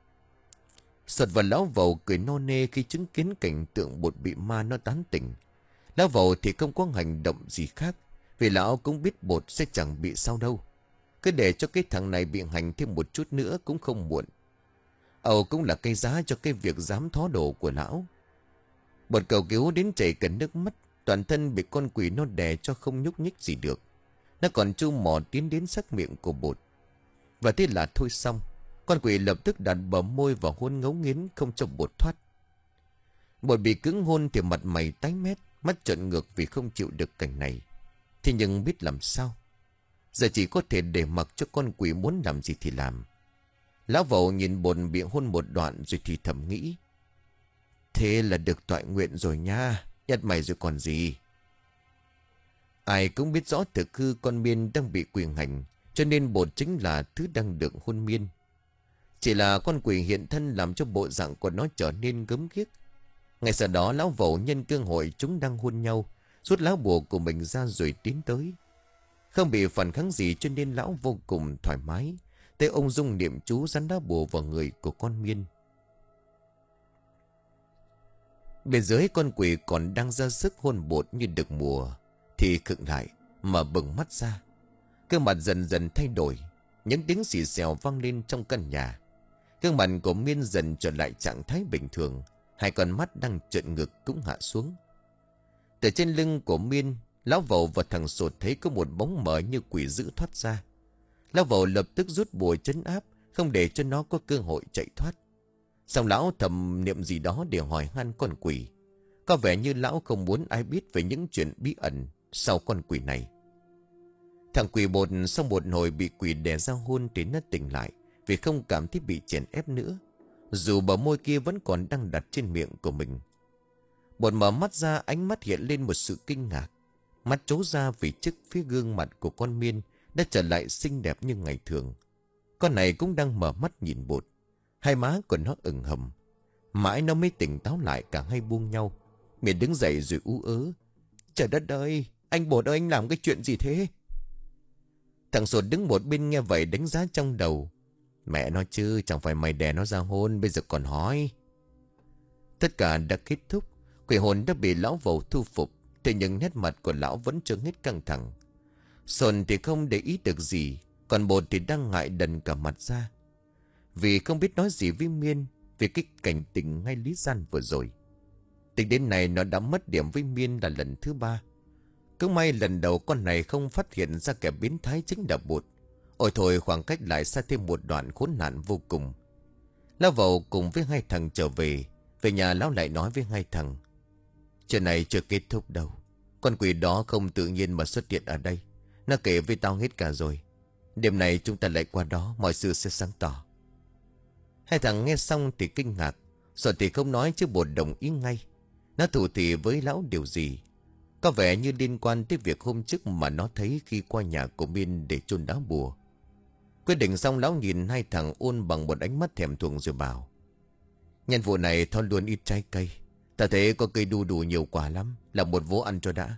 Speaker 1: Sột và lão Vầu cười nô nê khi chứng kiến cảnh tượng Bột bị ma nó tán tỉnh. Lão Vầu thì không có hành động gì khác, vì lão cũng biết Bột sẽ chẳng bị sao đâu. Cứ để cho cái thằng này bị hành thêm một chút nữa cũng không muộn. Âu cũng là cái giá cho cái việc dám thó đồ của lão. Bột cầu cứu đến chảy cả nước mắt, toàn thân bị con quỷ nó đè cho không nhúc nhích gì được. Nó còn chu mỏ tiến đến sắc miệng của Bột. Và thế là thôi xong. Con quỷ lập tức đặt bờ môi vào hôn ngấu nghiến không cho Bột thoát. Bột bị cứng hôn thì mặt mày tái mét, mắt trợn ngược vì không chịu được cảnh này. Thế nhưng biết làm sao. Giờ chỉ có thể để mặc cho con quỷ muốn làm gì thì làm. Lão Vầu nhìn Bột bị hôn một đoạn rồi thì thầm nghĩ. Thế là được toại nguyện rồi nha. Nhặt mày rồi còn gì. Ai cũng biết rõ thực hư con Miên đang bị quyền hành, cho nên bột chính là thứ đang được hôn miên. Chỉ là con quỷ hiện thân làm cho bộ dạng của nó trở nên gớm ghiếc. Ngay sau đó lão vẩu nhân cơ hội chúng đang hôn nhau, rút lá bùa của mình ra rồi tiến tới. Không bị phản kháng gì cho nên lão vô cùng thoải mái. Thế ông dung niệm chú dán lá bùa vào người của con Miên. Bên dưới con quỷ còn đang ra sức hôn bột như được mùa thì khựng lại, mở bừng mắt ra. Gương mặt dần dần thay đổi, những tiếng xì xèo vang lên trong căn nhà. Gương mặt của Miên dần trở lại trạng thái bình thường, hai con mắt đang trợn ngực cũng hạ xuống. Từ trên lưng của Miên, lão vẩu và thằng Sột thấy có một bóng mờ như quỷ dữ thoát ra. Lão vẩu lập tức rút bùa trấn áp, không để cho nó có cơ hội chạy thoát. Xong lão thầm niệm gì đó để hỏi han con quỷ. Có vẻ như lão không muốn ai biết về những chuyện bí ẩn sau con quỷ này. Thằng quỷ bột sau một hồi bị quỷ đè ra hôn thì nó tỉnh lại, vì không cảm thấy bị chèn ép nữa, dù bờ môi kia vẫn còn đang đặt trên miệng của mình. Bột mở mắt ra, ánh mắt hiện lên một sự kinh ngạc. Mắt trố ra vì trước phía gương mặt của con Miên đã trở lại xinh đẹp như ngày thường. Con này cũng đang mở mắt nhìn bột. Hai má của nó ửng hồng. Mãi nó mới tỉnh táo lại, cả hai buông nhau. Miên đứng dậy rồi ú ớ. Trời đất ơi, anh bột ơi, anh làm cái chuyện gì thế? Thằng Sột đứng một bên nghe vậy đánh giá trong đầu. Mẹ nói chứ, chẳng phải mày đè nó ra hôn, bây giờ còn hỏi. Tất cả đã kết thúc. Quỷ hồn đã bị lão vầu thu phục. Thế nhưng nét mặt của lão vẫn chưa hết căng thẳng. Sồn thì không để ý được gì, còn bột thì đang ngại đần cả mặt ra, vì không biết nói gì với Miên về cái cảnh tình ngay lý gian vừa rồi. Tính đến này nó đã mất điểm với Miên là lần thứ ba. Cứ may lần đầu con này không phát hiện ra kẻ biến thái chính là bột. Ôi thôi, khoảng cách lại xa thêm một đoạn khốn nạn vô cùng. Lão vầu cùng với hai thằng trở về. Về nhà lão lại nói với hai thằng: chuyện này chưa kết thúc đâu. Con quỷ đó không tự nhiên mà xuất hiện ở đây. Nó kể với tao hết cả rồi. Đêm này chúng ta lại qua đó, mọi sự sẽ sáng tỏ. Hai thằng nghe xong thì kinh ngạc, rồi thì không nói chứ bột đồng ý ngay. Nó thủ thỉ với lão điều gì có vẻ như liên quan tới việc hôm trước mà nó thấy khi qua nhà của Miên để chôn đá bùa. Quyết định xong, lão nhìn hai thằng ôn bằng một ánh mắt thèm thuồng rồi bảo: nhân vụ này thôi luôn ít trái cây. Ta thấy có cây đu đủ nhiều quả lắm, làm một vố ăn cho đã.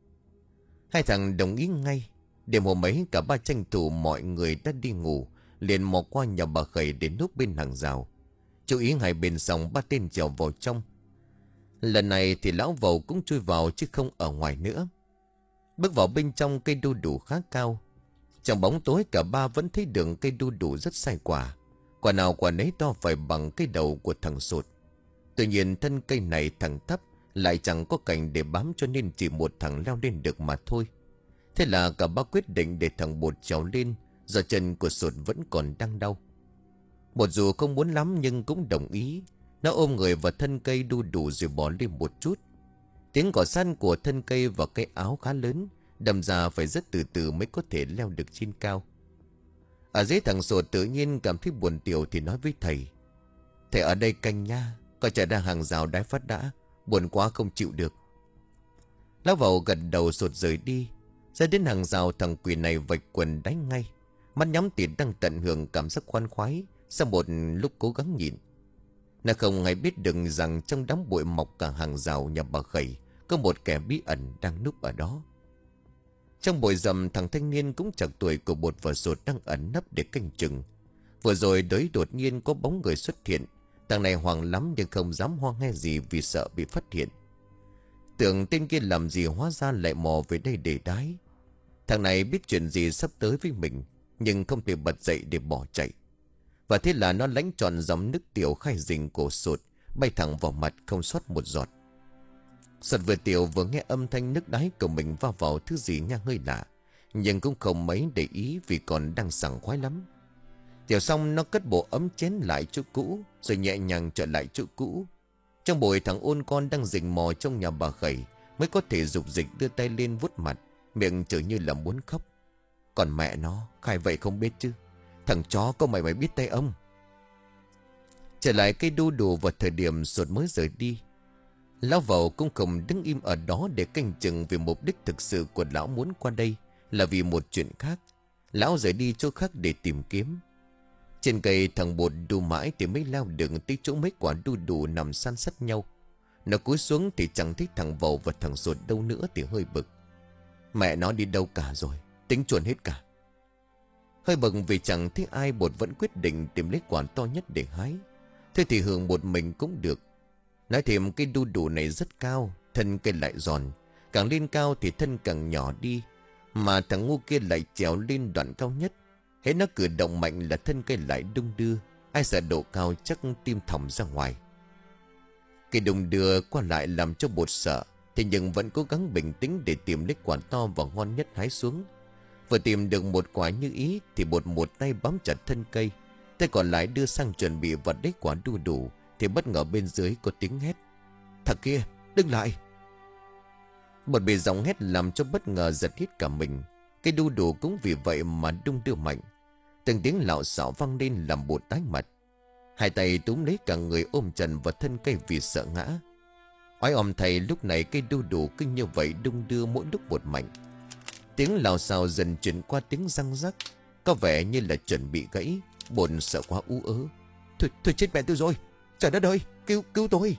Speaker 1: Hai thằng đồng ý ngay. Đêm hôm ấy cả ba tranh thủ mọi người đã đi ngủ, liền mò qua nhà bà Khẩy đến núp bên hàng rào. Chú ý hai bên xong, ba tên trèo vào trong. Lần này thì lão vầu cũng chui vào chứ không ở ngoài nữa. Bước vào bên trong, cây đu đủ khá cao. Trong bóng tối cả ba vẫn thấy đường cây đu đủ rất sai quả. Quả nào quả nấy to phải bằng cái đầu của thằng Sột. Tuy nhiên thân cây này thẳng thấp, lại chẳng có cành để bám, cho nên chỉ một thằng leo lên được mà thôi. Thế là cả ba quyết định để thằng Bột trèo lên, do chân của Sột vẫn còn đang đau. Bột dù không muốn lắm nhưng cũng đồng ý. Nó ôm người vào thân cây đu đủ rồi bỏ lên một chút. Tiếng cỏ săn của thân cây và cây áo khá lớn, đâm ra phải rất từ từ mới có thể leo được trên cao. Ở dưới, thằng Sột tự nhiên cảm thấy buồn tiểu thì nói với thầy: thầy ở đây canh nha, coi chạy ra hàng rào đái phát đã, buồn quá không chịu được. Lão vào gật đầu, Sột rời đi. Ra đến hàng rào, thằng quỷ này vạch quần đánh ngay. Mắt nhắm tịt đang tận hưởng cảm giác khoan khoái sau một lúc cố gắng nhịn. Nó không hay biết được rằng trong đám bụi mọc cả hàng rào nhà bà Khẩy có một kẻ bí ẩn đang núp ở đó. Trong bụi rậm, thằng thanh niên cũng chạc tuổi của Bột và Sột đang ẩn nấp để canh chừng. Vừa rồi đấy đột nhiên có bóng người xuất hiện. Thằng này hoảng lắm nhưng không dám hoang nghe gì vì sợ bị phát hiện. Tưởng tên kia làm gì hóa ra lại mò về đây để đái. Thằng này biết chuyện gì sắp tới với mình, nhưng không thể bật dậy để bỏ chạy. Và thế là nó lãnh tròn dòng nước tiểu khai rình cổ Sột, bay thẳng vào mặt không sót một giọt. Sột vừa tiểu vừa nghe âm thanh nước đáy của mình va vào thứ gì nha hơi lạ, nhưng cũng không mấy để ý vì còn đang sảng khoái lắm. Tiểu xong nó cất bộ ấm chén lại chỗ cũ, rồi nhẹ nhàng trở lại chỗ cũ. Trong bụi, thằng ôn con đang rình mò trong nhà bà Khẩy mới có thể dục dịch đưa tay lên vuốt mặt, miệng trở như là muốn khóc. Còn mẹ nó, khai vậy không biết chứ. Thằng chó có mày mày biết tay ông. Trở lại cây đu đủ vào thời điểm Sột mới rời đi. Lão Vầu cũng không đứng im ở đó để canh chừng, vì mục đích thực sự của lão muốn qua đây là vì một chuyện khác. Lão rời đi chỗ khác để tìm kiếm. Trên cây thằng Bột đu mãi thì mới leo được tới chỗ mấy quả đu đủ nằm san sát nhau. Nó cúi xuống thì chẳng thấy thằng Vầu và thằng Sột đâu nữa thì hơi bực. Mẹ nó đi đâu cả rồi, tính chuồn hết cả. Hơi bực vì chẳng thấy ai, Bột vẫn quyết định tìm lấy quả to nhất để hái. Thế thì hưởng một mình cũng được. Nói thêm cây đu đủ này rất cao, thân cây lại giòn. Càng lên cao thì thân càng nhỏ đi. Mà thằng ngu kia lại trèo lên đoạn cao nhất. Hễ nó cử động mạnh là thân cây lại đung đưa. Ai sợ độ cao chắc tim thòng ra ngoài. Cây đung đưa qua lại làm cho Bột sợ. Thế nhưng vẫn cố gắng bình tĩnh để tìm lấy quả to và ngon nhất hái xuống. Vừa tìm được một quả như ý thì Bột một tay bám chặt thân cây, tay còn lại đưa sang chuẩn bị vật lấy quả đu đủ, thì bất ngờ bên dưới có tiếng hét. Thằng kia, đừng lại! Bột bị giọng hét làm cho bất ngờ giật hít cả mình. Cây đu đủ cũng vì vậy mà đung đưa mạnh. Từng tiếng lạo xạo vang lên làm Bột tái mặt. Hai tay túm lấy cả người ôm trần vào thân cây vì sợ ngã. Oái om thầy, lúc này cây đu đủ cứ như vậy đung đưa mỗi lúc một mạnh. Tiếng lào xào dần chuyển qua tiếng răng rắc, có vẻ như là chuẩn bị gãy. Bột sợ quá ú ớ. Thôi, thôi chết mẹ tôi rồi! Trời đất ơi! Cứu, cứu tôi!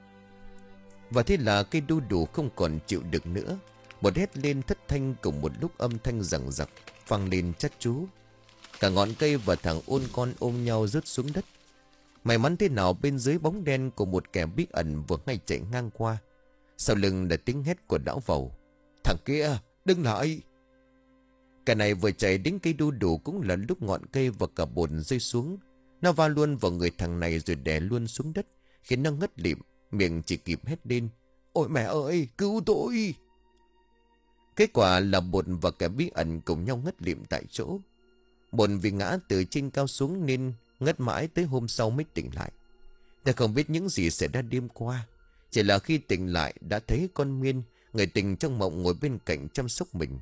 Speaker 1: Và thế là cây đu đủ không còn chịu được nữa. Bột hét lên thất thanh, cùng một lúc âm thanh rằng rặc vang lên chát chú. Cả ngọn cây và thằng ôn con ôm nhau rớt xuống đất. May mắn thế nào bên dưới bóng đen của một kẻ bí ẩn vừa ngay chạy ngang qua. Sau lưng là tiếng hét của lão Vầu. Thằng kia, đừng lại! Cả này vừa chạy đến cây đu đủ cũng là lúc ngọn cây và cả Bột rơi xuống. Nó va luôn vào người thằng này rồi đè luôn xuống đất, khiến nó ngất lịm, miệng chỉ kịp hét lên. Ôi mẹ ơi, cứu tôi! Kết quả là Bột và kẻ bí ẩn cùng nhau ngất lịm tại chỗ. Bột vì ngã từ trên cao xuống nên ngất mãi tới hôm sau mới tỉnh lại. Ta không biết những gì xảy ra đêm qua. Chỉ là khi tỉnh lại đã thấy con Miên, người tình trong mộng, ngồi bên cạnh chăm sóc mình.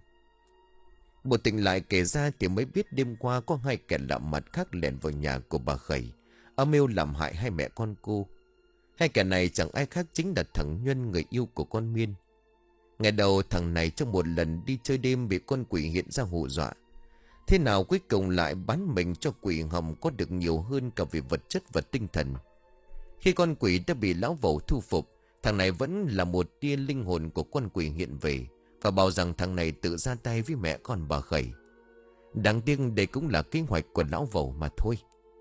Speaker 1: Bột tỉnh lại kể ra thì mới biết đêm qua có hai kẻ lạ mặt khác lẻn vào nhà của bà Khẩy, âm mưu làm hại hai mẹ con cô. Hai kẻ này chẳng ai khác chính là thằng Nhuân, người yêu của con Miên. Ngày đầu thằng này trong một lần đi chơi đêm bị con quỷ hiện ra hù dọa. Thế nào cuối cùng lại bán mình cho quỷ hầm có được nhiều hơn cả về vật chất và tinh thần. Khi con quỷ đã bị lão Vầu thu phục, thằng này vẫn là một tia linh hồn của con quỷ hiện về, và bảo rằng thằng này tự ra tay với mẹ con bà Khẩy. Đáng tiếc đây cũng là kế hoạch của lão Vầu mà thôi.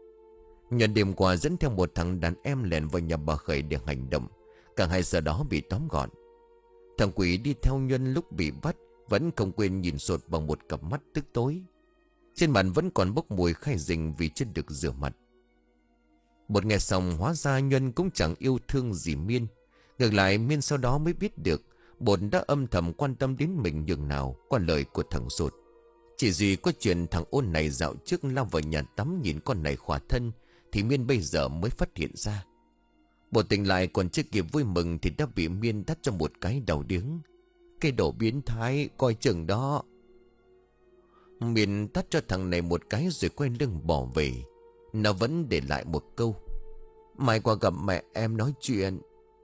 Speaker 1: Nhận đêm qua dẫn theo một thằng đàn em lẻn vào nhà bà Khẩy để hành động. Cả hai giờ đó bị tóm gọn. Thằng quỷ đi theo Nhuân lúc bị bắt vẫn không quên nhìn Sột bằng một cặp mắt tức tối. Trên mặt vẫn còn bốc mùi khai rình vì chưa được rửa mặt. Một nghe xong hóa ra Nhuân cũng chẳng yêu thương gì Miên. Ngược lại Miên sau đó mới biết được Bột đã âm thầm quan tâm đến mình nhường nào qua lời của thằng Sột. Chỉ vì có chuyện thằng ôn này dạo trước lao vào nhà tắm nhìn con này khỏa thân thì Miên bây giờ mới phát hiện ra. Bột tỉnh lại còn chưa kịp vui mừng thì đã bị Miên tát cho một cái đầu điếng. Cái đồ biến thái, coi chừng đó. Miên tát cho thằng này một cái rồi quay lưng bỏ về. Nó vẫn để lại một câu: mai qua gặp mẹ em nói chuyện.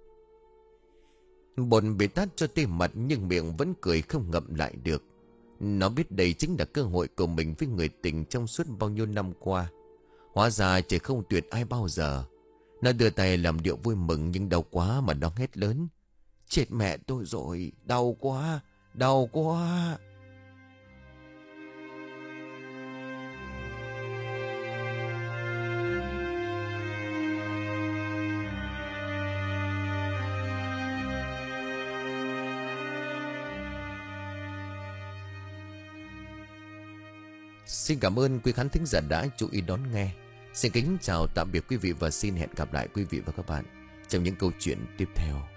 Speaker 1: Bột bị tát cho tê mặt nhưng miệng vẫn cười không ngậm lại được. Nó biết đây chính là cơ hội của mình với người tình trong suốt bao nhiêu năm qua. Hóa ra chỉ không tuyệt ai bao giờ. Nó đưa tay làm điệu vui mừng nhưng đau quá mà nó hét lớn: chết mẹ tôi rồi, đau quá, đau quá. Xin cảm ơn quý khán thính giả đã chú ý đón nghe. Xin kính chào tạm biệt quý vị và xin hẹn gặp lại quý vị và các bạn trong những câu chuyện tiếp theo.